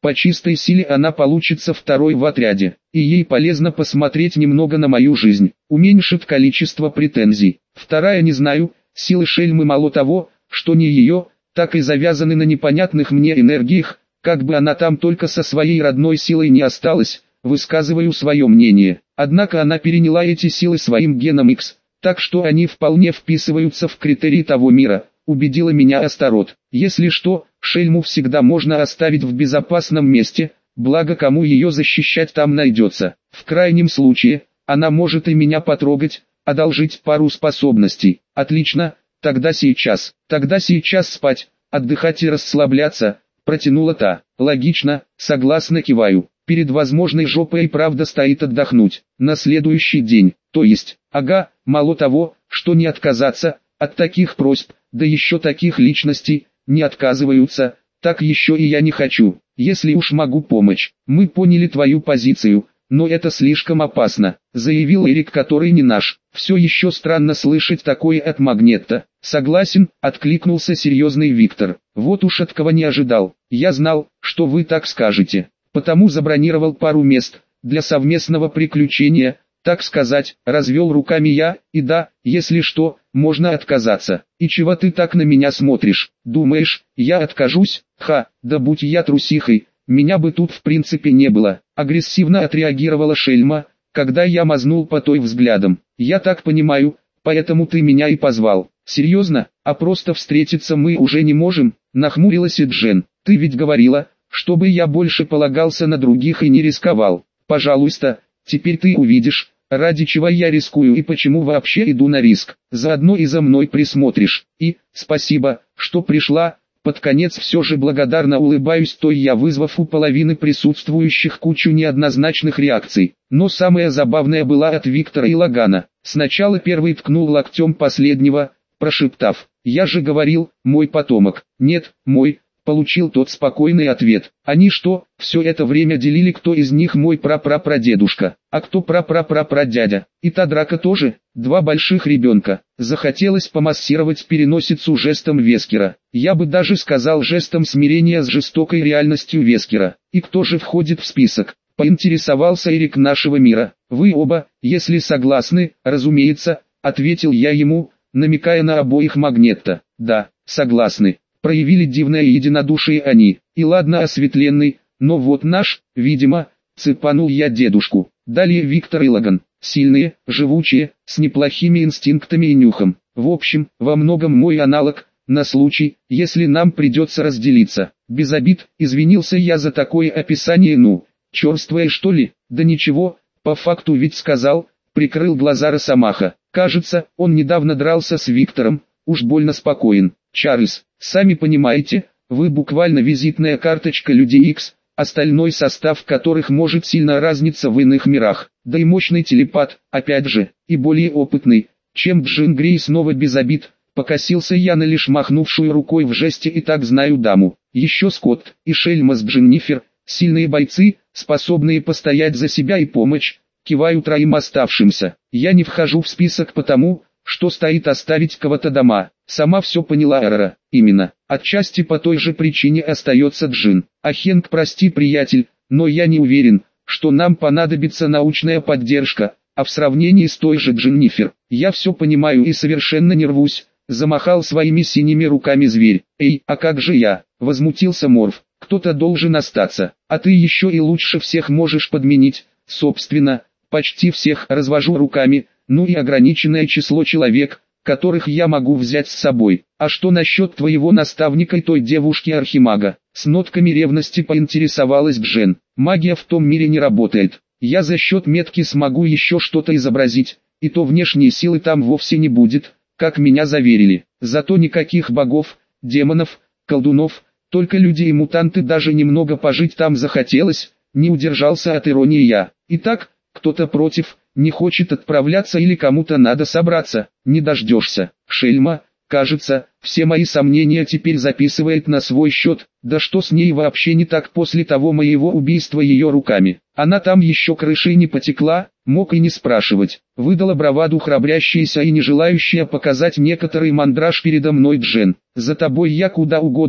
По чистой силе она получится второй в отряде, и ей полезно посмотреть немного на мою жизнь, уменьшит количество претензий. Вторая не знаю, силы Шельмы мало того, что не ее, так и завязаны на непонятных мне энергиях, как бы она там только со своей родной силой не осталась, высказываю свое мнение. Однако она переняла эти силы своим геном X, так что они вполне вписываются в критерии того мира, убедила меня Астарот. Если что, Шельму всегда можно оставить в безопасном месте, благо кому ее защищать там найдется. В крайнем случае, она может и меня потрогать, одолжить пару способностей. Отлично, тогда сейчас, тогда сейчас спать, отдыхать и расслабляться, протянула та. Логично, согласно киваю. Перед возможной жопой и правда стоит отдохнуть. На следующий день, то есть, ага, мало того, что не отказаться от таких просьб, да еще таких личностей, не отказываются, так еще и я не хочу, если уж могу помочь. Мы поняли твою позицию, но это слишком опасно, заявил Эрик, который не наш. Все еще странно слышать такое от Магнетта. Согласен, откликнулся серьезный Виктор. Вот уж от кого не ожидал. Я знал, что вы так скажете. Потому забронировал пару мест для совместного приключения, так сказать, развел руками я, и да, если что, можно отказаться. И чего ты так на меня смотришь? Думаешь, я откажусь? Ха, да будь я трусихой, меня бы тут в принципе не было. Агрессивно отреагировала Шельма, когда я мазнул по той взглядом. Я так понимаю, поэтому ты меня и позвал. Серьезно, а просто встретиться мы уже не можем? Нахмурилась Эджен. Ты ведь говорила, чтобы я больше полагался на других и не рисковал. Пожалуйста, теперь ты увидишь, ради чего я рискую и почему вообще иду на риск. Заодно и за мной присмотришь. И, спасибо, что пришла. Под конец все же благодарно улыбаюсь той я, вызвав у половины присутствующих кучу неоднозначных реакций. Но самая забавная была от Виктора и Лагана. Сначала первый ткнул локтем последнего, прошептав: «Я же говорил, мой потомок». «Нет, мой», получил тот спокойный ответ. Они что, все это время делили, кто из них мой прапрапрадедушка, а кто прапрапрапрадядя? И та драка тоже? Два больших ребенка. Захотелось помассировать переносицу жестом Вескера. Я бы даже сказал жестом смирения с жестокой реальностью Вескера. И кто же входит в список? Поинтересовался Эрик нашего мира. Вы оба, если согласны, разумеется, ответил я ему, намекая на обоих Магнетта. Да, согласны. Проявили дивное единодушие они. И ладно осветленный, но вот наш, видимо, цепанул я дедушку. Далее Виктор и Лаган. Сильные, живучие, с неплохими инстинктами и нюхом. В общем, во многом мой аналог, на случай, если нам придется разделиться. Без обид, извинился я за такое описание. Ну, черствое что ли? Да ничего, по факту ведь сказал, прикрыл глаза Росомаха. Кажется, он недавно дрался с Виктором, уж больно спокоен. Чарльз, сами понимаете, вы буквально визитная карточка Людей Икс, остальной состав которых может сильно разниться в иных мирах. Да и мощный телепат, опять же, и более опытный, чем Джин Грей. Снова без обид, покосился я на лишь махнувшую рукой в жесте и так знаю даму. Еще Скотт и Шельма с Дженнифер, сильные бойцы, способные постоять за себя и помочь, киваю троим оставшимся. Я не вхожу в список потому, что стоит оставить кого-то дома. Сама все поняла Эрора. Именно, отчасти по той же причине остается Джин. А Хенк, прости, приятель, но я не уверен, что нам понадобится научная поддержка, а в сравнении с той же Дженнифер, я все понимаю и совершенно не рвусь, замахал своими синими руками зверь. Эй, а как же я? Возмутился Морф. Кто-то должен остаться, а ты еще и лучше всех можешь подменить. Собственно, почти всех. Развожу руками. Ну и ограниченное число человек, которых я могу взять с собой. А что насчет твоего наставника и той девушки-архимага? С нотками ревности поинтересовалась Джен. Магия в том мире не работает. Я за счет метки смогу еще что-то изобразить, и то внешней силы там вовсе не будет, как меня заверили. Зато никаких богов, демонов, колдунов, только люди и мутанты. Даже немного пожить там захотелось, не удержался от иронии я. Итак, кто-то против, не хочет отправляться или кому-то надо собраться, не дождешься. Шельма, кажется, все мои сомнения теперь записывает на свой счет. Да что с ней вообще не так после того моего убийства ее руками? Она там еще крышей не потекла, мог и не спрашивать. Выдала браваду храбрящаяся и не желающая показать некоторый мандраж передо мной Джен. За тобой я куда угодно,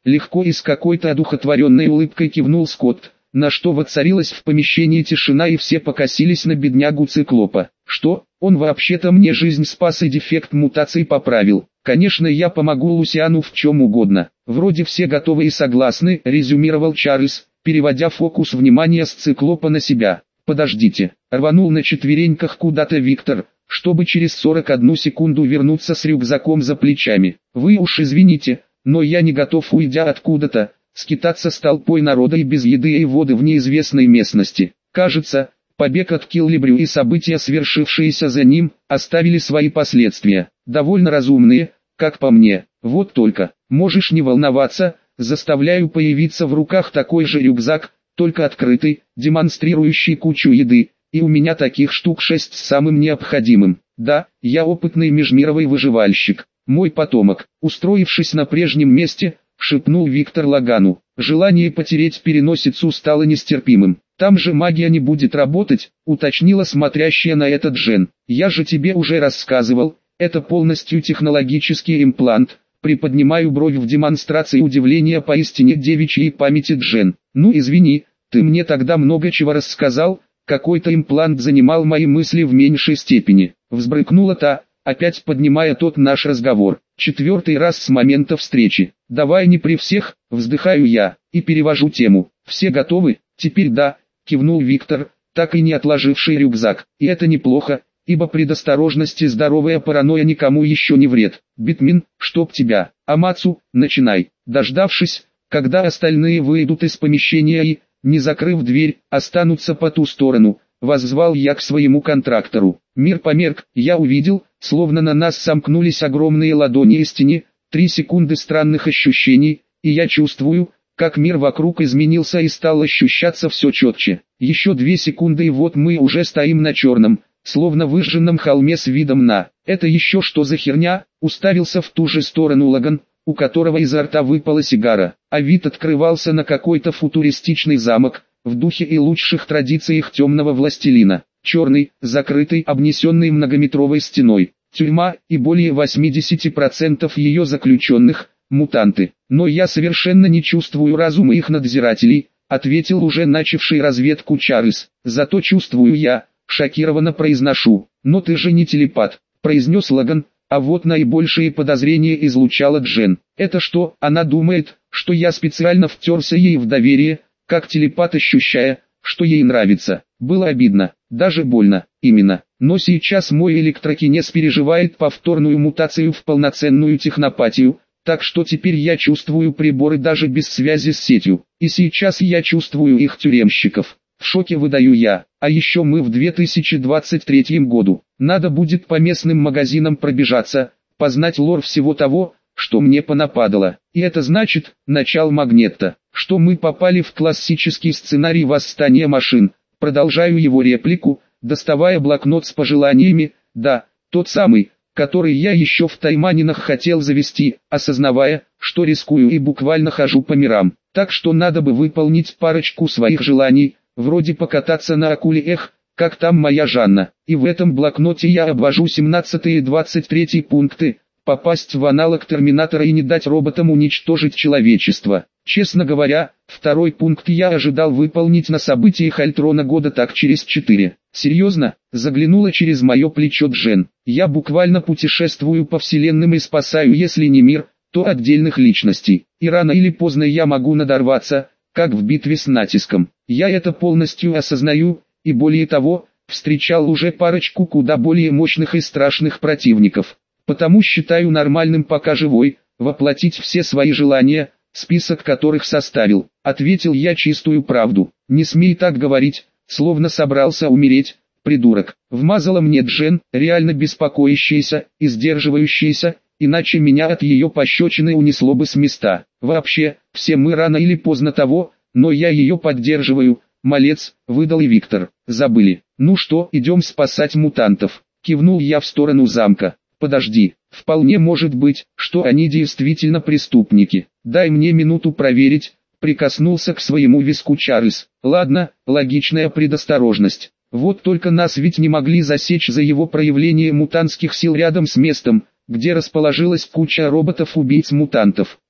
легко и с какой-то одухотворенной улыбкой кивнул Скотт, на что воцарилась в помещении тишина и все покосились на беднягу Циклопа. Что, он вообще-то мне жизнь спас и дефект мутации поправил. Конечно, я помогу Лусиану в чем угодно. Вроде все готовы и согласны, резюмировал Чарльз, переводя фокус внимания с Циклопа на себя. Подождите, рванул на четвереньках куда-то Виктор, чтобы через сорок одну секунду вернуться с рюкзаком за плечами. Вы уж извините, но я не готов, уйдя откуда-то, скитаться с толпой народа и без еды и воды в неизвестной местности. Кажется, побег от Киллибрю и события, свершившиеся за ним, оставили свои последствия. Довольно разумные, как по мне. Вот только, можешь не волноваться, заставляю появиться в руках такой же рюкзак, только открытый, демонстрирующий кучу еды, и у меня таких штук шесть с самым необходимым. Да, я опытный межмировый выживальщик, мой потомок. Устроившись на прежнем месте, шепнул Виктор Лагану. Желание потереть переносицу стало нестерпимым. Там же магия не будет работать, уточнила смотрящая на этот Джен. Я же тебе уже рассказывал, это полностью технологический имплант. Приподнимаю бровь в демонстрации удивления поистине девичьей памяти Джен. Ну извини, ты мне тогда много чего рассказал, какой-то имплант занимал мои мысли в меньшей степени. Взбрыкнула та, опять поднимая тот наш разговор. Четвертый раз с момента встречи. Давай не при всех, вздыхаю я, и перевожу тему. Все готовы? Теперь да, кивнул Виктор, так и не отложивший рюкзак. И это неплохо, ибо предосторожность и здоровая паранойя никому еще не вред. Битмин, чтоб тебя. Амацу, начинай. Дождавшись, когда остальные выйдут из помещения и, не закрыв дверь, останутся по ту сторону, воззвал я к своему контрактору. Мир померк, я увидел, словно на нас сомкнулись огромные ладони из тени, три секунды странных ощущений, и я чувствую, как мир вокруг изменился и стал ощущаться все четче. Еще две секунды и вот мы уже стоим на черном, словно выжженном холме с видом на... Это еще что за херня? Уставился в ту же сторону Лаган, у которого изо рта выпала сигара, а вид открывался на какой-то футуристичный замок, в духе и лучших традициях темного властелина. Черный, закрытый, обнесенный многометровой стеной, тюрьма и более восьмидесяти процентов ее заключенных – мутанты. Но я совершенно не чувствую разума их надзирателей, ответил уже начавший разведку Чарльз. Зато чувствую я, шокированно произношу. Но ты же не телепат, произнес Лаган, а вот наибольшие подозрения излучала Джен. Это что, она думает, что я специально втерся ей в доверие, как телепат, ощущая, что ей нравится. Было обидно, даже больно, именно. Но сейчас мой электрокинез переживает повторную мутацию в полноценную технопатию, так что теперь я чувствую приборы даже без связи с сетью. И сейчас я чувствую их тюремщиков. В шоке выдаю я. А еще мы в две тысячи двадцать третьем году. Надо будет по местным магазинам пробежаться, познать лор всего того, что мне понападало. И это значит, начало Магнетта, что мы попали в классический сценарий восстания машин. Продолжаю его реплику, доставая блокнот с пожеланиями, да, тот самый, который я еще в Тайманинах хотел завести, осознавая, что рискую и буквально хожу по мирам. Так что надо бы выполнить парочку своих желаний, вроде покататься на акуле, эх, как там моя Жанна. И в этом блокноте я обвожу семнадцатый и двадцать третий пункты, попасть в аналог Терминатора и не дать роботам уничтожить человечество. Честно говоря, второй пункт я ожидал выполнить на событиях Альтрона года так через четыре. Серьезно, заглянула через мое плечо Джен. Я буквально путешествую по вселенным и спасаю, если не мир, то отдельных личностей. И рано или поздно я могу надорваться, как в битве с натиском. Я это полностью осознаю, и более того, встречал уже парочку куда более мощных и страшных противников. Потому считаю нормальным, пока живой, воплотить все свои желания, список которых составил. Ответил я чистую правду. Не смей так говорить, словно собрался умереть, придурок. Вмазала мне Джен, реально беспокоящаяся и сдерживающаяся, иначе меня от ее пощечины унесло бы с места. Вообще, все мы рано или поздно того, но я ее поддерживаю, малец, выдал и Виктор. Забыли. Ну что, идем спасать мутантов. Кивнул я в сторону замка. Подожди, вполне может быть, что они действительно преступники. Дай мне минуту проверить, прикоснулся к своему виску Чарльз. Ладно, логичная предосторожность. Вот только нас ведь не могли засечь за его проявление мутантских сил рядом с местом, где расположилась куча роботов-убийц-мутантов.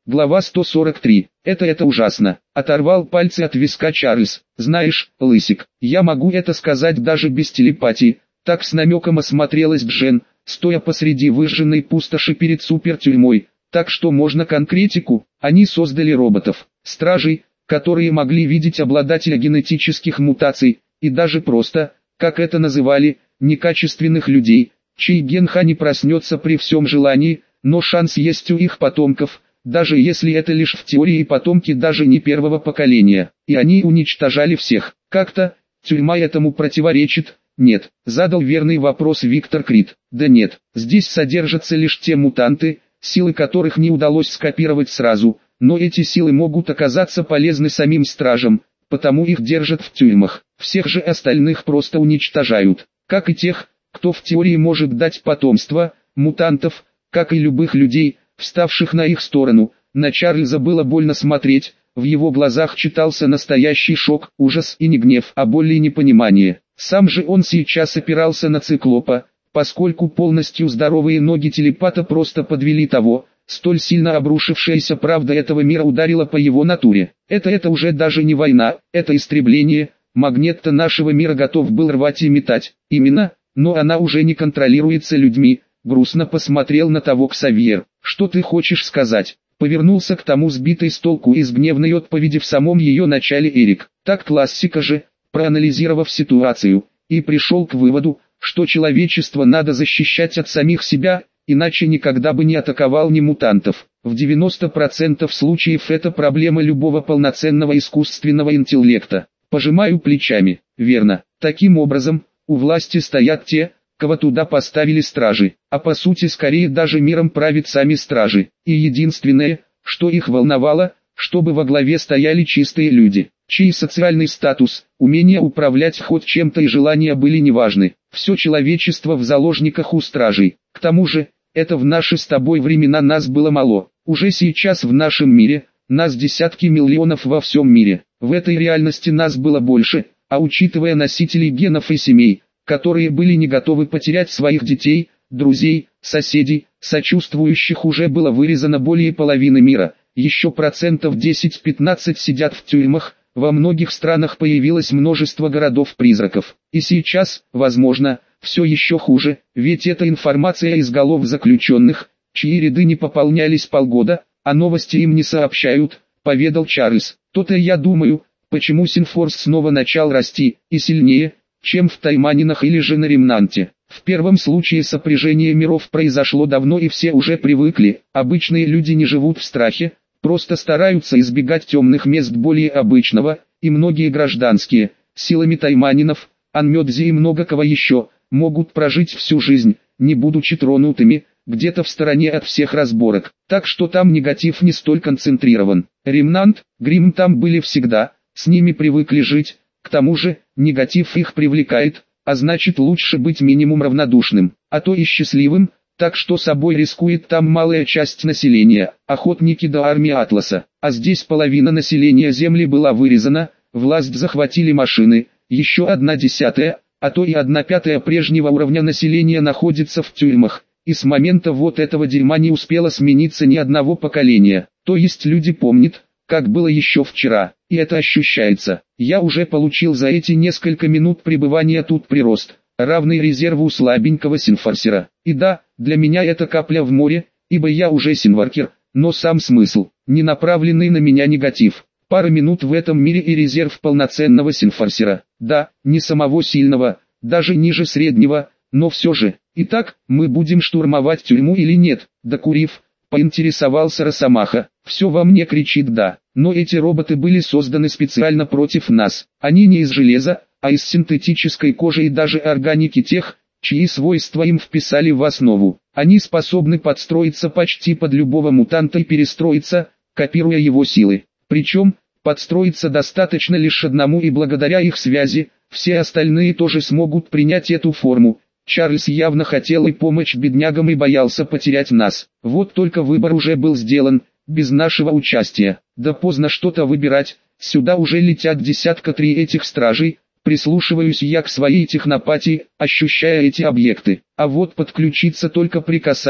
Глава сто сорок три. Это это ужасно. Оторвал пальцы от виска Чарльз. Знаешь, лысик, я могу это сказать даже без телепатии. Так с намеком осмотрелась Джен, стоя посреди выжженной пустоши перед супертюрьмой. Так что можно конкретику. Они создали роботов, стражей, которые могли видеть обладателя генетических мутаций, и даже просто, как это называли, некачественных людей, чей ген не проснется при всем желании, но шанс есть у их потомков, даже если это лишь в теории потомки даже не первого поколения, и они уничтожали всех. Как-то, тюрьма этому противоречит? Нет, задал верный вопрос Виктор Крид. Да нет, здесь содержатся лишь те мутанты, силы которых не удалось скопировать сразу, но эти силы могут оказаться полезны самим стражам, потому их держат в тюрьмах. Всех же остальных просто уничтожают, как и тех, кто в теории может дать потомство, мутантов, как и любых людей, вставших на их сторону. На Чарльза было больно смотреть, в его глазах читался настоящий шок, ужас и не гнев, а боль и непонимание. Сам же он сейчас опирался на циклопа, поскольку полностью здоровые ноги телепата просто подвели того, столь сильно обрушившаяся правда этого мира ударила по его натуре. Это это уже даже не война, это истребление, магнет-то нашего мира готов был рвать и метать, именно, но она уже не контролируется людьми. Грустно посмотрел на того Ксавьер. Что ты хочешь сказать? Повернулся к тому сбитый с толку из гневной отповеди в самом ее начале Эрик. Так классика же, проанализировав ситуацию, и пришел к выводу, что человечество надо защищать от самих себя, иначе никогда бы не атаковал ни мутантов. В девяноста процентах случаев это проблема любого полноценного искусственного интеллекта. Пожимаю плечами. Верно. Таким образом, у власти стоят те, кого туда поставили стражи, а по сути скорее даже миром правят сами стражи. И единственное, что их волновало, чтобы во главе стояли чистые люди, чей социальный статус, умение управлять хоть чем-то и желания были неважны. Все человечество в заложниках у стражей. К тому же, это в наши с тобой времена нас было мало. Уже сейчас в нашем мире, нас десятки миллионов во всем мире. В этой реальности нас было больше, а учитывая носителей генов и семей, которые были не готовы потерять своих детей, друзей, соседей, сочувствующих, уже было вырезано более половины мира. Еще процентов десять-пятнадцать сидят в тюрьмах, во многих странах появилось множество городов-призраков. И сейчас, возможно, все еще хуже, ведь это информация из голов заключенных, чьи ряды не пополнялись полгода, а новости им не сообщают, поведал Чарльз. То-то я думаю, почему Синфорс снова начал расти, и сильнее, чем в Тайманинах или же на Ремнанте. В первом случае сопряжение миров произошло давно и все уже привыкли, обычные люди не живут в страхе, просто стараются избегать темных мест более обычного, и многие гражданские, силами Тайманинов, Анмёдзи и много кого еще, могут прожить всю жизнь, не будучи тронутыми, где-то в стороне от всех разборок, так что там негатив не столь концентрирован. Ремнант, Грим там были всегда, с ними привыкли жить. К тому же, негатив их привлекает, а значит лучше быть минимум равнодушным, а то и счастливым, так что собой рискует там малая часть населения, охотники до армии Атласа, а здесь половина населения Земли была вырезана, власть захватили машины, еще одна десятая, а то и одна пятая прежнего уровня населения находится в тюрьмах, и с момента вот этого дерьма не успело смениться ни одного поколения, то есть люди помнят, как было еще вчера, и это ощущается. Я уже получил за эти несколько минут пребывания тут прирост, равный резерву слабенького синфорсера. И да, для меня это капля в море, ибо я уже синваркер, но сам смысл, не направленный на меня негатив. Пара минут в этом мире и резерв полноценного синфорсера. Да, не самого сильного, даже ниже среднего, но все же. Итак, мы будем штурмовать тюрьму или нет? Докурив, поинтересовался Росомаха. Все во мне кричит «да». Но эти роботы были созданы специально против нас. Они не из железа, а из синтетической кожи и даже органики тех, чьи свойства им вписали в основу. Они способны подстроиться почти под любого мутанта и перестроиться, копируя его силы. Причем, подстроиться достаточно лишь одному, и благодаря их связи, все остальные тоже смогут принять эту форму. Чарльз явно хотел и помочь беднягам и боялся потерять нас. Вот только выбор уже был сделан, без нашего участия. Да поздно что-то выбирать, сюда уже летят десятка три этих стражей. Прислушиваюсь я к своей технопатии, ощущая эти объекты. А вот подключиться только при касании,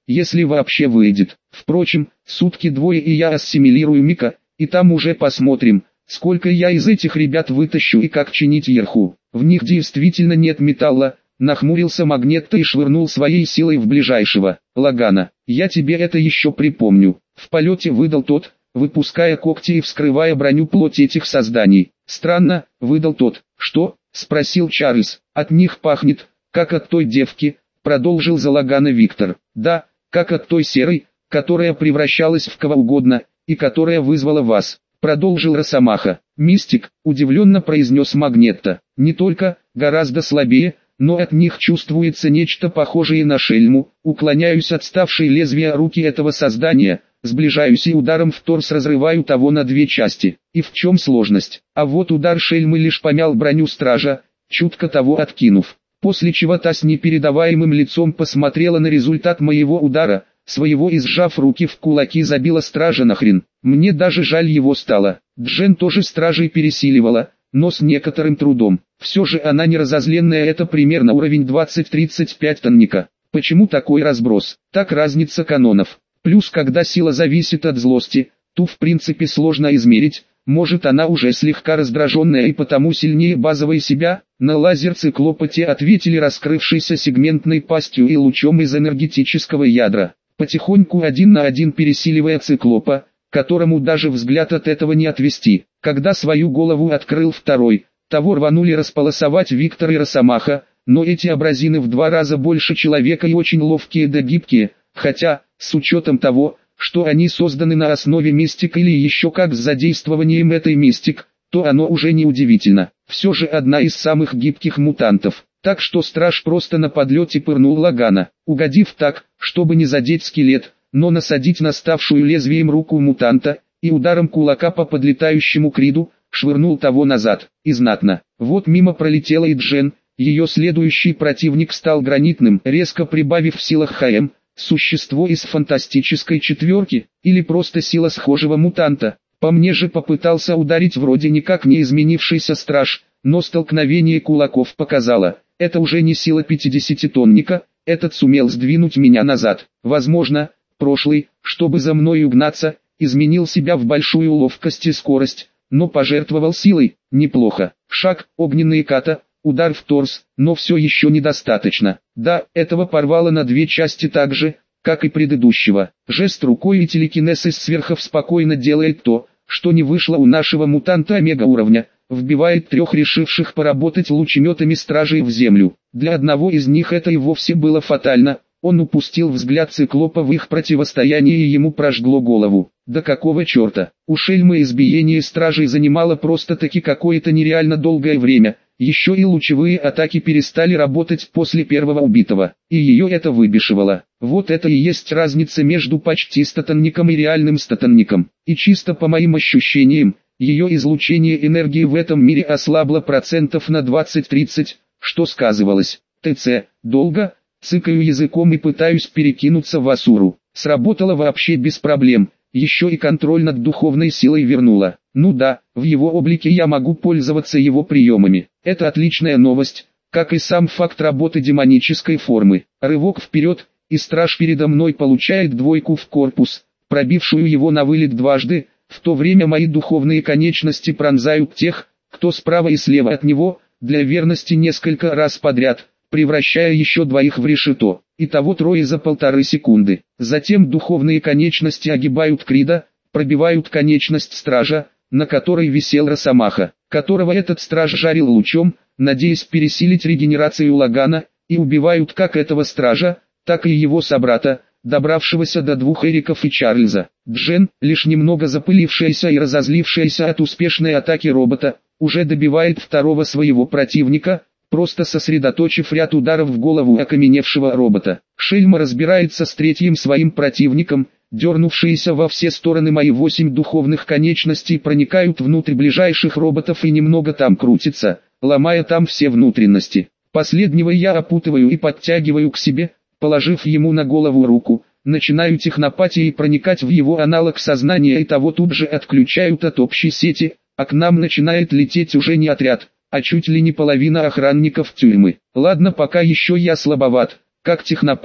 если вообще выйдет. Впрочем, сутки двое и я ассимилирую Мика, и там уже посмотрим, сколько я из этих ребят вытащу и как чинить Ерху. В них действительно нет металла, нахмурился Магнетто и швырнул своей силой в ближайшего Лагана. Я тебе это еще припомню. В полете выдал тот, выпуская когти и вскрывая броню плоть этих созданий. Странно, выдал тот. Что? Спросил Чарльз. От них пахнет, как от той девки, продолжил за Лагана Виктор. Да, как от той серой, которая превращалась в кого угодно, и которая вызвала вас, продолжил Росомаха. Мистик, удивленно произнес Магнетто. Не только, гораздо слабее, но от них чувствуется нечто похожее на шельму. Уклоняюсь от ставшей лезвия руки этого создания, сближаюсь и ударом в торс разрываю того на две части. И в чем сложность? А вот удар шельмы лишь помял броню стража, чутко того откинув. После чего та с непередаваемым лицом посмотрела на результат моего удара, своего и сжав руки в кулаки забила стража нахрен. Мне даже жаль его стало. Джен тоже стражей пересиливала, но с некоторым трудом. Все же она не разозленная, это примерно уровень двадцать-тридцать пять тонника. Почему такой разброс? Так разница канонов. Плюс когда сила зависит от злости, ту в принципе сложно измерить. Может она уже слегка раздраженная и потому сильнее базовой себя? На лазер циклопа те ответили раскрывшейся сегментной пастью и лучом из энергетического ядра. Потихоньку один на один пересиливая циклопа, которому даже взгляд от этого не отвести. Когда свою голову открыл второй, того рванули располосовать Виктор и Росомаха, но эти абразины в два раза больше человека и очень ловкие да гибкие, хотя, с учетом того, что они созданы на основе мистик или еще как с задействованием этой мистик, то оно уже не удивительно. Все же одна из самых гибких мутантов. Так что страж просто на подлете пырнул Лагана, угодив так, чтобы не задеть скелет, но насадить на ставшую лезвием руку мутанта, и ударом кулака по подлетающему Криду, швырнул того назад, и знатно. Вот мимо пролетела и Джен, ее следующий противник стал гранитным, резко прибавив в силах ХМ, существо из фантастической четверки, или просто сила схожего мутанта. По мне же попытался ударить вроде никак не изменившийся страж, но столкновение кулаков показало, это уже не сила пятидесятитонника, этот сумел сдвинуть меня назад. Возможно, прошлый, чтобы за мной угнаться, изменил себя в большую ловкость и скорость, но пожертвовал силой, неплохо. Шаг, огненные ката, удар в торс, но все еще недостаточно. Да, этого порвало на две части так же, как и предыдущего. Жест рукой и телекинез из сверхов спокойно делает то, что не вышло у нашего мутанта омега уровня, вбивает трех решивших поработать лучеметами стражей в землю. Для одного из них это и вовсе было фатально, он упустил взгляд циклопа в их противостоянии и ему прожгло голову. Да какого черта? У шельмы избиение стражей занимало просто-таки какое-то нереально долгое время, еще и лучевые атаки перестали работать после первого убитого, и ее это выбешивало. Вот это и есть разница между почти статонником и реальным статонником. И чисто по моим ощущениям, ее излучение энергии в этом мире ослабло процентов на двадцать-тридцать, что сказывалось. ТЦ, долго, цыкаю языком и пытаюсь перекинуться в Асуру. Сработало вообще без проблем, еще и контроль над духовной силой вернула. Ну да, в его облике я могу пользоваться его приемами. Это отличная новость, как и сам факт работы демонической формы. Рывок вперед, и страж передо мной получает двойку в корпус, пробившую его на вылет дважды, в то время мои духовные конечности пронзают тех, кто справа и слева от него, для верности несколько раз подряд, превращая еще двоих в решето. Итого трое за полторы секунды. Затем духовные конечности огибают Крида, пробивают конечность стража, на которой висел Росомаха, которого этот страж жарил лучом, надеясь пересилить регенерацию Лагана, и убивают как этого стража, так и его собрата, добравшегося до двух Эриков и Чарльза. Джен, лишь немного запылившаяся и разозлившаяся от успешной атаки робота, уже добивает второго своего противника, просто сосредоточив ряд ударов в голову окаменевшего робота. Шельма разбирается с третьим своим противником, дернувшиеся во все стороны мои восемь духовных конечностей проникают внутрь ближайших роботов и немного там крутятся, ломая там все внутренности. Последнего я опутываю и подтягиваю к себе, положив ему на голову руку, начинаю технопатией проникать в его аналог сознания и того тут же отключают от общей сети, а к нам начинает лететь уже не отряд, а чуть ли не половина охранников тюрьмы. Ладно, пока еще я слабоват, как технопат,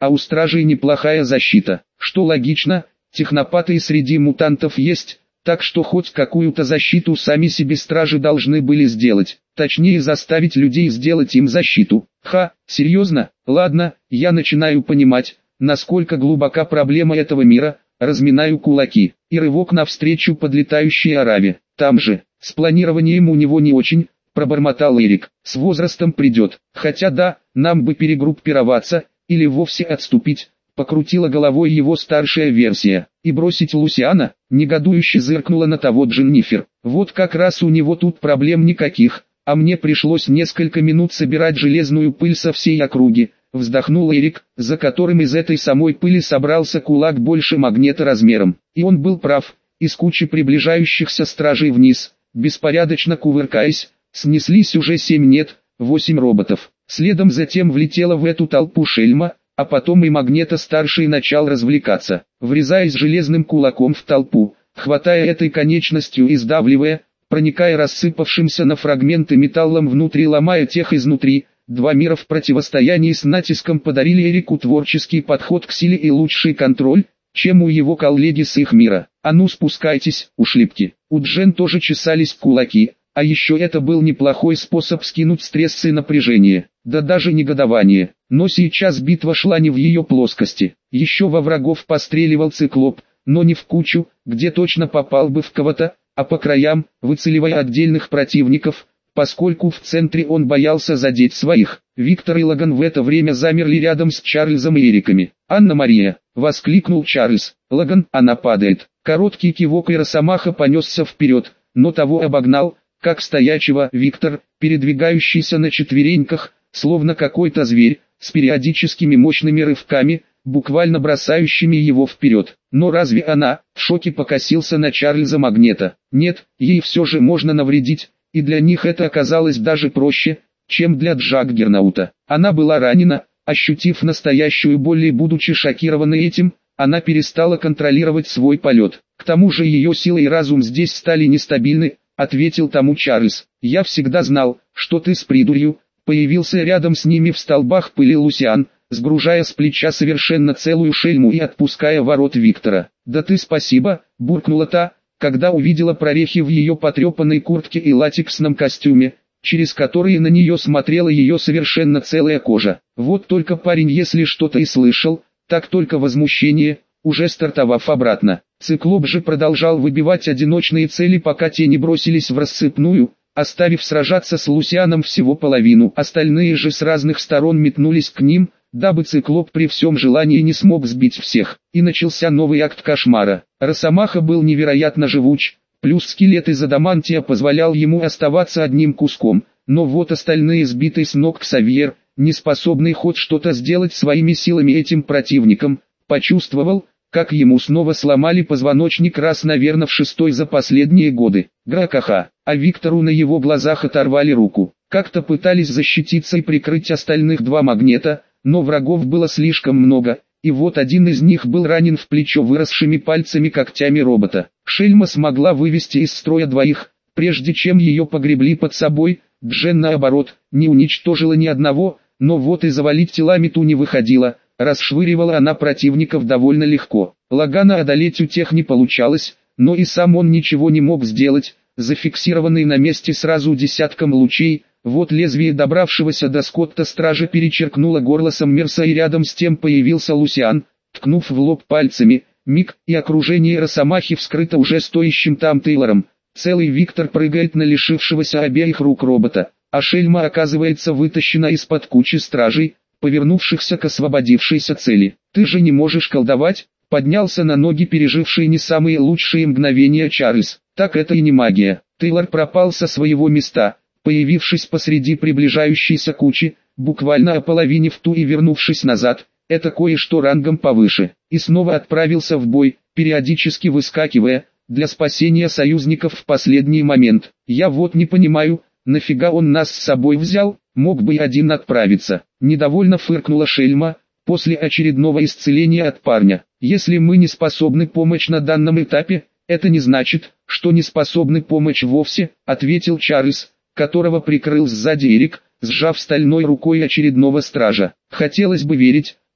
а у стражей неплохая защита, что логично, технопаты и среди мутантов есть, так что хоть какую-то защиту сами себе стражи должны были сделать, точнее заставить людей сделать им защиту. Ха, серьезно? Ладно, я начинаю понимать, насколько глубока проблема этого мира, разминаю кулаки, и рывок навстречу подлетающей Араве. Там же, с планированием у него не очень, пробормотал Эрик, с возрастом придет, хотя да, нам бы перегруппироваться, или вовсе отступить. Покрутила головой его старшая версия. И бросить Лусиана, негодующе зыркнула на того Дженнифер. Вот как раз у него тут проблем никаких, а мне пришлось несколько минут собирать железную пыль со всей округи. Вздохнул Эрик, за которым из этой самой пыли собрался кулак больше магнета размером. И он был прав, из кучи приближающихся стражей вниз, беспорядочно кувыркаясь, снеслись уже семь нет, восемь роботов. Следом затем влетела в эту толпу Шельма, а потом и Магнето-старший начал развлекаться, врезаясь железным кулаком в толпу, хватая этой конечностью и сдавливая, проникая рассыпавшимся на фрагменты металлом внутри, ломая тех изнутри. Два мира в противостоянии с натиском подарили Эрику творческий подход к силе и лучший контроль, чем у его коллеги с их мира. А ну спускайтесь, ушлепки. У Джен тоже чесались кулаки. А еще это был неплохой способ скинуть стресс и напряжение, да даже негодование. Но сейчас битва шла не в ее плоскости. Еще во врагов постреливал циклоп, но не в кучу, где точно попал бы в кого-то, а по краям, выцеливая отдельных противников, поскольку в центре он боялся задеть своих. Виктор и Логан в это время замерли рядом с Чарльзом и Эриками. «Анна-Мария!» — воскликнул Чарльз. «Логан, она падает!» Короткий кивок, и Росомаха понесся вперед, но того обогнал, как стоячего Виктор, передвигающийся на четвереньках, словно какой-то зверь, с периодическими мощными рывками, буквально бросающими его вперед. Но разве она? В шоке покосился на Чарльза Магнето. Нет, ей все же можно навредить, и для них это оказалось даже проще, чем для Джаггернаута. Она была ранена, ощутив настоящую боль и будучи шокированной этим, она перестала контролировать свой полет. К тому же ее сила и разум здесь стали нестабильны, ответил тому Чарльз. «Я всегда знал, что ты с придурью». Появился рядом с ними в столбах пыли Лусиан, сгружая с плеча совершенно целую шельму и отпуская ворот Виктора. «Да ты спасибо», — буркнула та, когда увидела прорехи в ее потрепанной куртке и латексном костюме, через которые на нее смотрела ее совершенно целая кожа. Вот только парень, если что-то и слышал, так только возмущение, уже стартовав обратно. Циклоп же продолжал выбивать одиночные цели, пока те не бросились в рассыпную, оставив сражаться с Лусианом всего половину. Остальные же с разных сторон метнулись к ним, дабы Циклоп при всем желании не смог сбить всех. И начался новый акт кошмара. Росомаха был невероятно живуч, плюс скелет из адамантия позволял ему оставаться одним куском. Но вот остальные, сбитый с ног Ксавьер, не способный хоть что-то сделать своими силами этим противником, почувствовал, как ему снова сломали позвоночник раз, наверное, в шестой за последние годы. Гракаха, а Виктору на его глазах оторвали руку. Как-то пытались защититься и прикрыть остальных два Магнета, но врагов было слишком много, и вот один из них был ранен в плечо выросшими пальцами когтями робота. Шельма смогла вывести из строя двоих, прежде чем ее погребли под собой. Джен, наоборот, не уничтожила ни одного, но вот и завалить телами ту не выходило. Расшвыривала она противников довольно легко. Лагана одолеть у тех не получалось, но и сам он ничего не мог сделать, зафиксированный на месте сразу десятком лучей. Вот лезвие добравшегося до Скотта стража перечеркнуло горло Саммерса, и рядом с тем появился Лусиан, ткнув в лоб пальцами. Миг, и окружение Росомахи вскрыто уже стоящим там Тейлором. Целый Виктор прыгает на лишившегося обеих рук робота, а Шельма оказывается вытащена из-под кучи стражей, повернувшихся к освободившейся цели. «Ты же не можешь колдовать?» — поднялся на ноги переживший не самые лучшие мгновения Чарльз. «Так это и не магия». Тейлор пропал со своего места, появившись посреди приближающейся кучи, буквально ополовинив ту и вернувшись назад, это кое-что рангом повыше, и снова отправился в бой, периодически выскакивая, для спасения союзников в последний момент. «Я вот не понимаю, нафига он нас с собой взял? Мог бы и один отправиться». Недовольно фыркнула Шельма, после очередного исцеления от парня. «Если мы не способны помочь на данном этапе, это не значит, что не способны помочь вовсе», ответил Чарльз, которого прикрыл сзади Эрик, сжав стальной рукой очередного стража. «Хотелось бы верить»,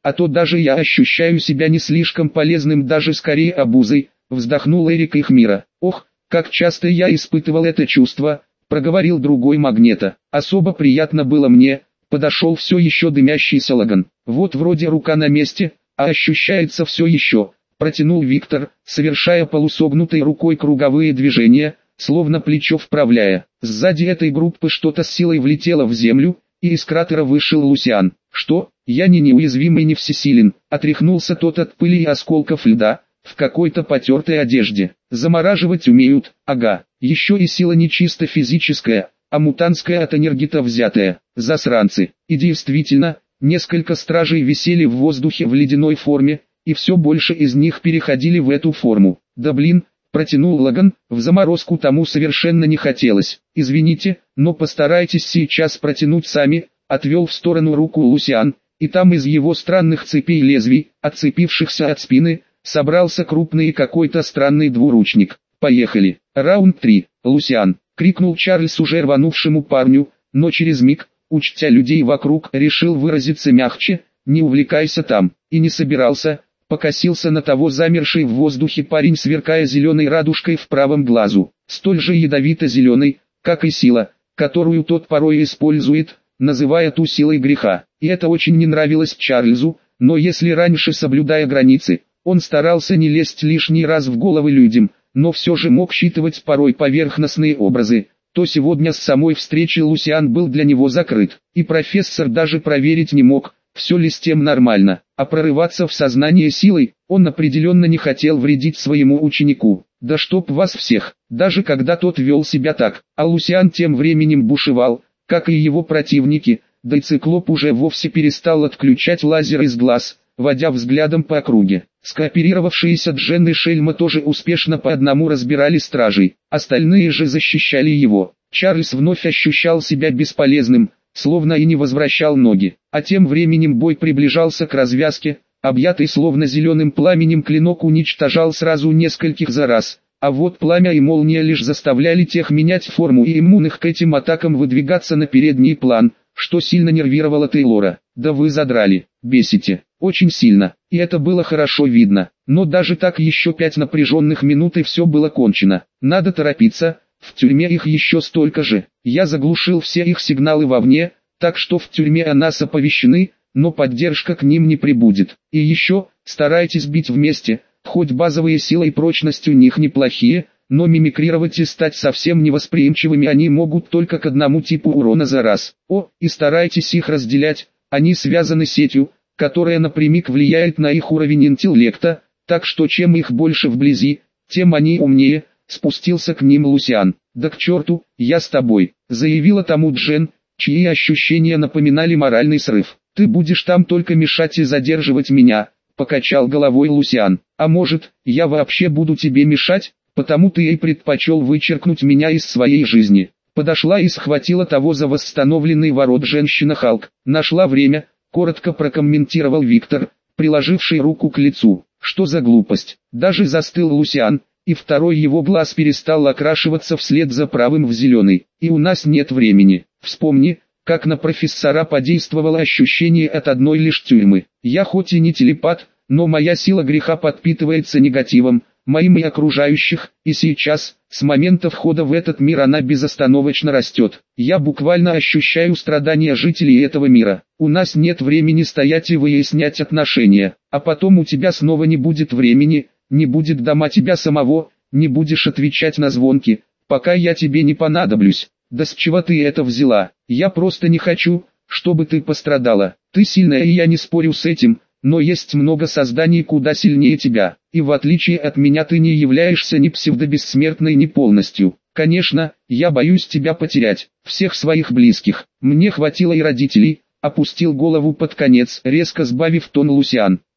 а то даже я ощущаю себя не слишком полезным, даже скорее обузой, вздохнул Эрик Ихмира. Ох, как часто я испытывал это чувство, проговорил другой Магнето. Особо приятно было мне, подошел все еще дымящийся Лаган. Вот вроде рука на месте, а ощущается все еще, протянул Виктор, совершая полусогнутой рукой круговые движения, словно плечо вправляя. Сзади этой группы что-то с силой влетело в землю, и из кратера вышел Лусиан. Что? Я не неуязвим и не всесилен, отряхнулся тот от пыли и осколков льда, в какой-то потертой одежде. Замораживать умеют, ага, еще и сила не чисто физическая, а мутантская от энергита взятая. Засранцы. И действительно, несколько стражей висели в воздухе в ледяной форме, и все больше из них переходили в эту форму. Да блин, протянул Лаган, в заморозку тому совершенно не хотелось. Извините, но постарайтесь сейчас протянуть сами, отвел в сторону руку Лусиан, и там из его странных цепей лезвий, отцепившихся от спины, собрался крупный какой-то странный двуручник. Поехали. Раунд три. Лусиан, крикнул Чарльз уже рванувшему парню, но через миг, учтя людей вокруг, решил выразиться мягче: не увлекайся там, и не собирался. Покосился на того замерший в воздухе парень, сверкая зеленой радужкой в правом глазу, столь же ядовито-зеленой, как и сила, которую тот порой использует, называя ту силой греха. И это очень не нравилось Чарльзу, но если раньше, соблюдая границы, он старался не лезть лишний раз в головы людям, но все же мог считывать порой поверхностные образы, то сегодня с самой встречи Лусиан был для него закрыт, и профессор даже проверить не мог, все ли с тем нормально, а прорываться в сознание силой, он определенно не хотел вредить своему ученику. Да чтоб вас всех, даже когда тот вел себя так, а Лусиан тем временем бушевал, как и его противники, да и циклоп уже вовсе перестал отключать лазер из глаз, водя взглядом по округе. Скооперировавшиеся Джен и Шельма тоже успешно по одному разбирали стражей, остальные же защищали его. Чарльз вновь ощущал себя бесполезным, словно и не возвращал ноги, а тем временем бой приближался к развязке, объятый словно зеленым пламенем клинок уничтожал сразу нескольких за раз, а вот пламя и молния лишь заставляли тех менять форму и иммунных к этим атакам выдвигаться на передний план, что сильно нервировало Тейлора. Да вы задрали, бесите, очень сильно, и это было хорошо видно, но даже так еще пять напряженных минут и все было кончено. Надо торопиться. В тюрьме их еще столько же. Я заглушил все их сигналы вовне, так что в тюрьме о нас оповещены, но поддержка к ним не прибудет. И еще, старайтесь бить вместе, хоть базовые силы и прочность у них неплохие, но мимикрировать и стать совсем невосприимчивыми они могут только к одному типу урона за раз. О, и старайтесь их разделять, они связаны сетью, которая напрямик влияет на их уровень интеллекта, так что чем их больше вблизи, тем они умнее. Спустился к ним Лусиан. «Да к черту, я с тобой», — заявила тому Джен, чьи ощущения напоминали моральный срыв. «Ты будешь там только мешать и задерживать меня», — покачал головой Лусиан. «А может, я вообще буду тебе мешать, потому ты и предпочел вычеркнуть меня из своей жизни». Подошла и схватила того за восстановленный ворот женщина Халк. «Нашла время», — коротко прокомментировал Виктор, приложивший руку к лицу. «Что за глупость?» Даже застыл Лусиан, и второй его глаз перестал окрашиваться вслед за правым в зеленый. «И у нас нет времени. Вспомни, как на профессора подействовало ощущение от одной лишь тюрьмы. Я хоть и не телепат, но моя сила греха подпитывается негативом, моим и окружающих, и сейчас, с момента входа в этот мир она безостановочно растет. Я буквально ощущаю страдания жителей этого мира. У нас нет времени стоять и выяснять отношения, а потом у тебя снова не будет времени, не будет дома тебя самого, не будешь отвечать на звонки, пока я тебе не понадоблюсь. Да с чего ты это взяла? Я просто не хочу, чтобы ты пострадала. Ты сильная, и я не спорю с этим, но есть много созданий куда сильнее тебя, и в отличие от меня ты не являешься ни псевдобессмертной, ни полностью. Конечно, я боюсь тебя потерять, всех своих близких. Мне хватило и родителей», — опустил голову под конец, резко сбавив тон Лусиан.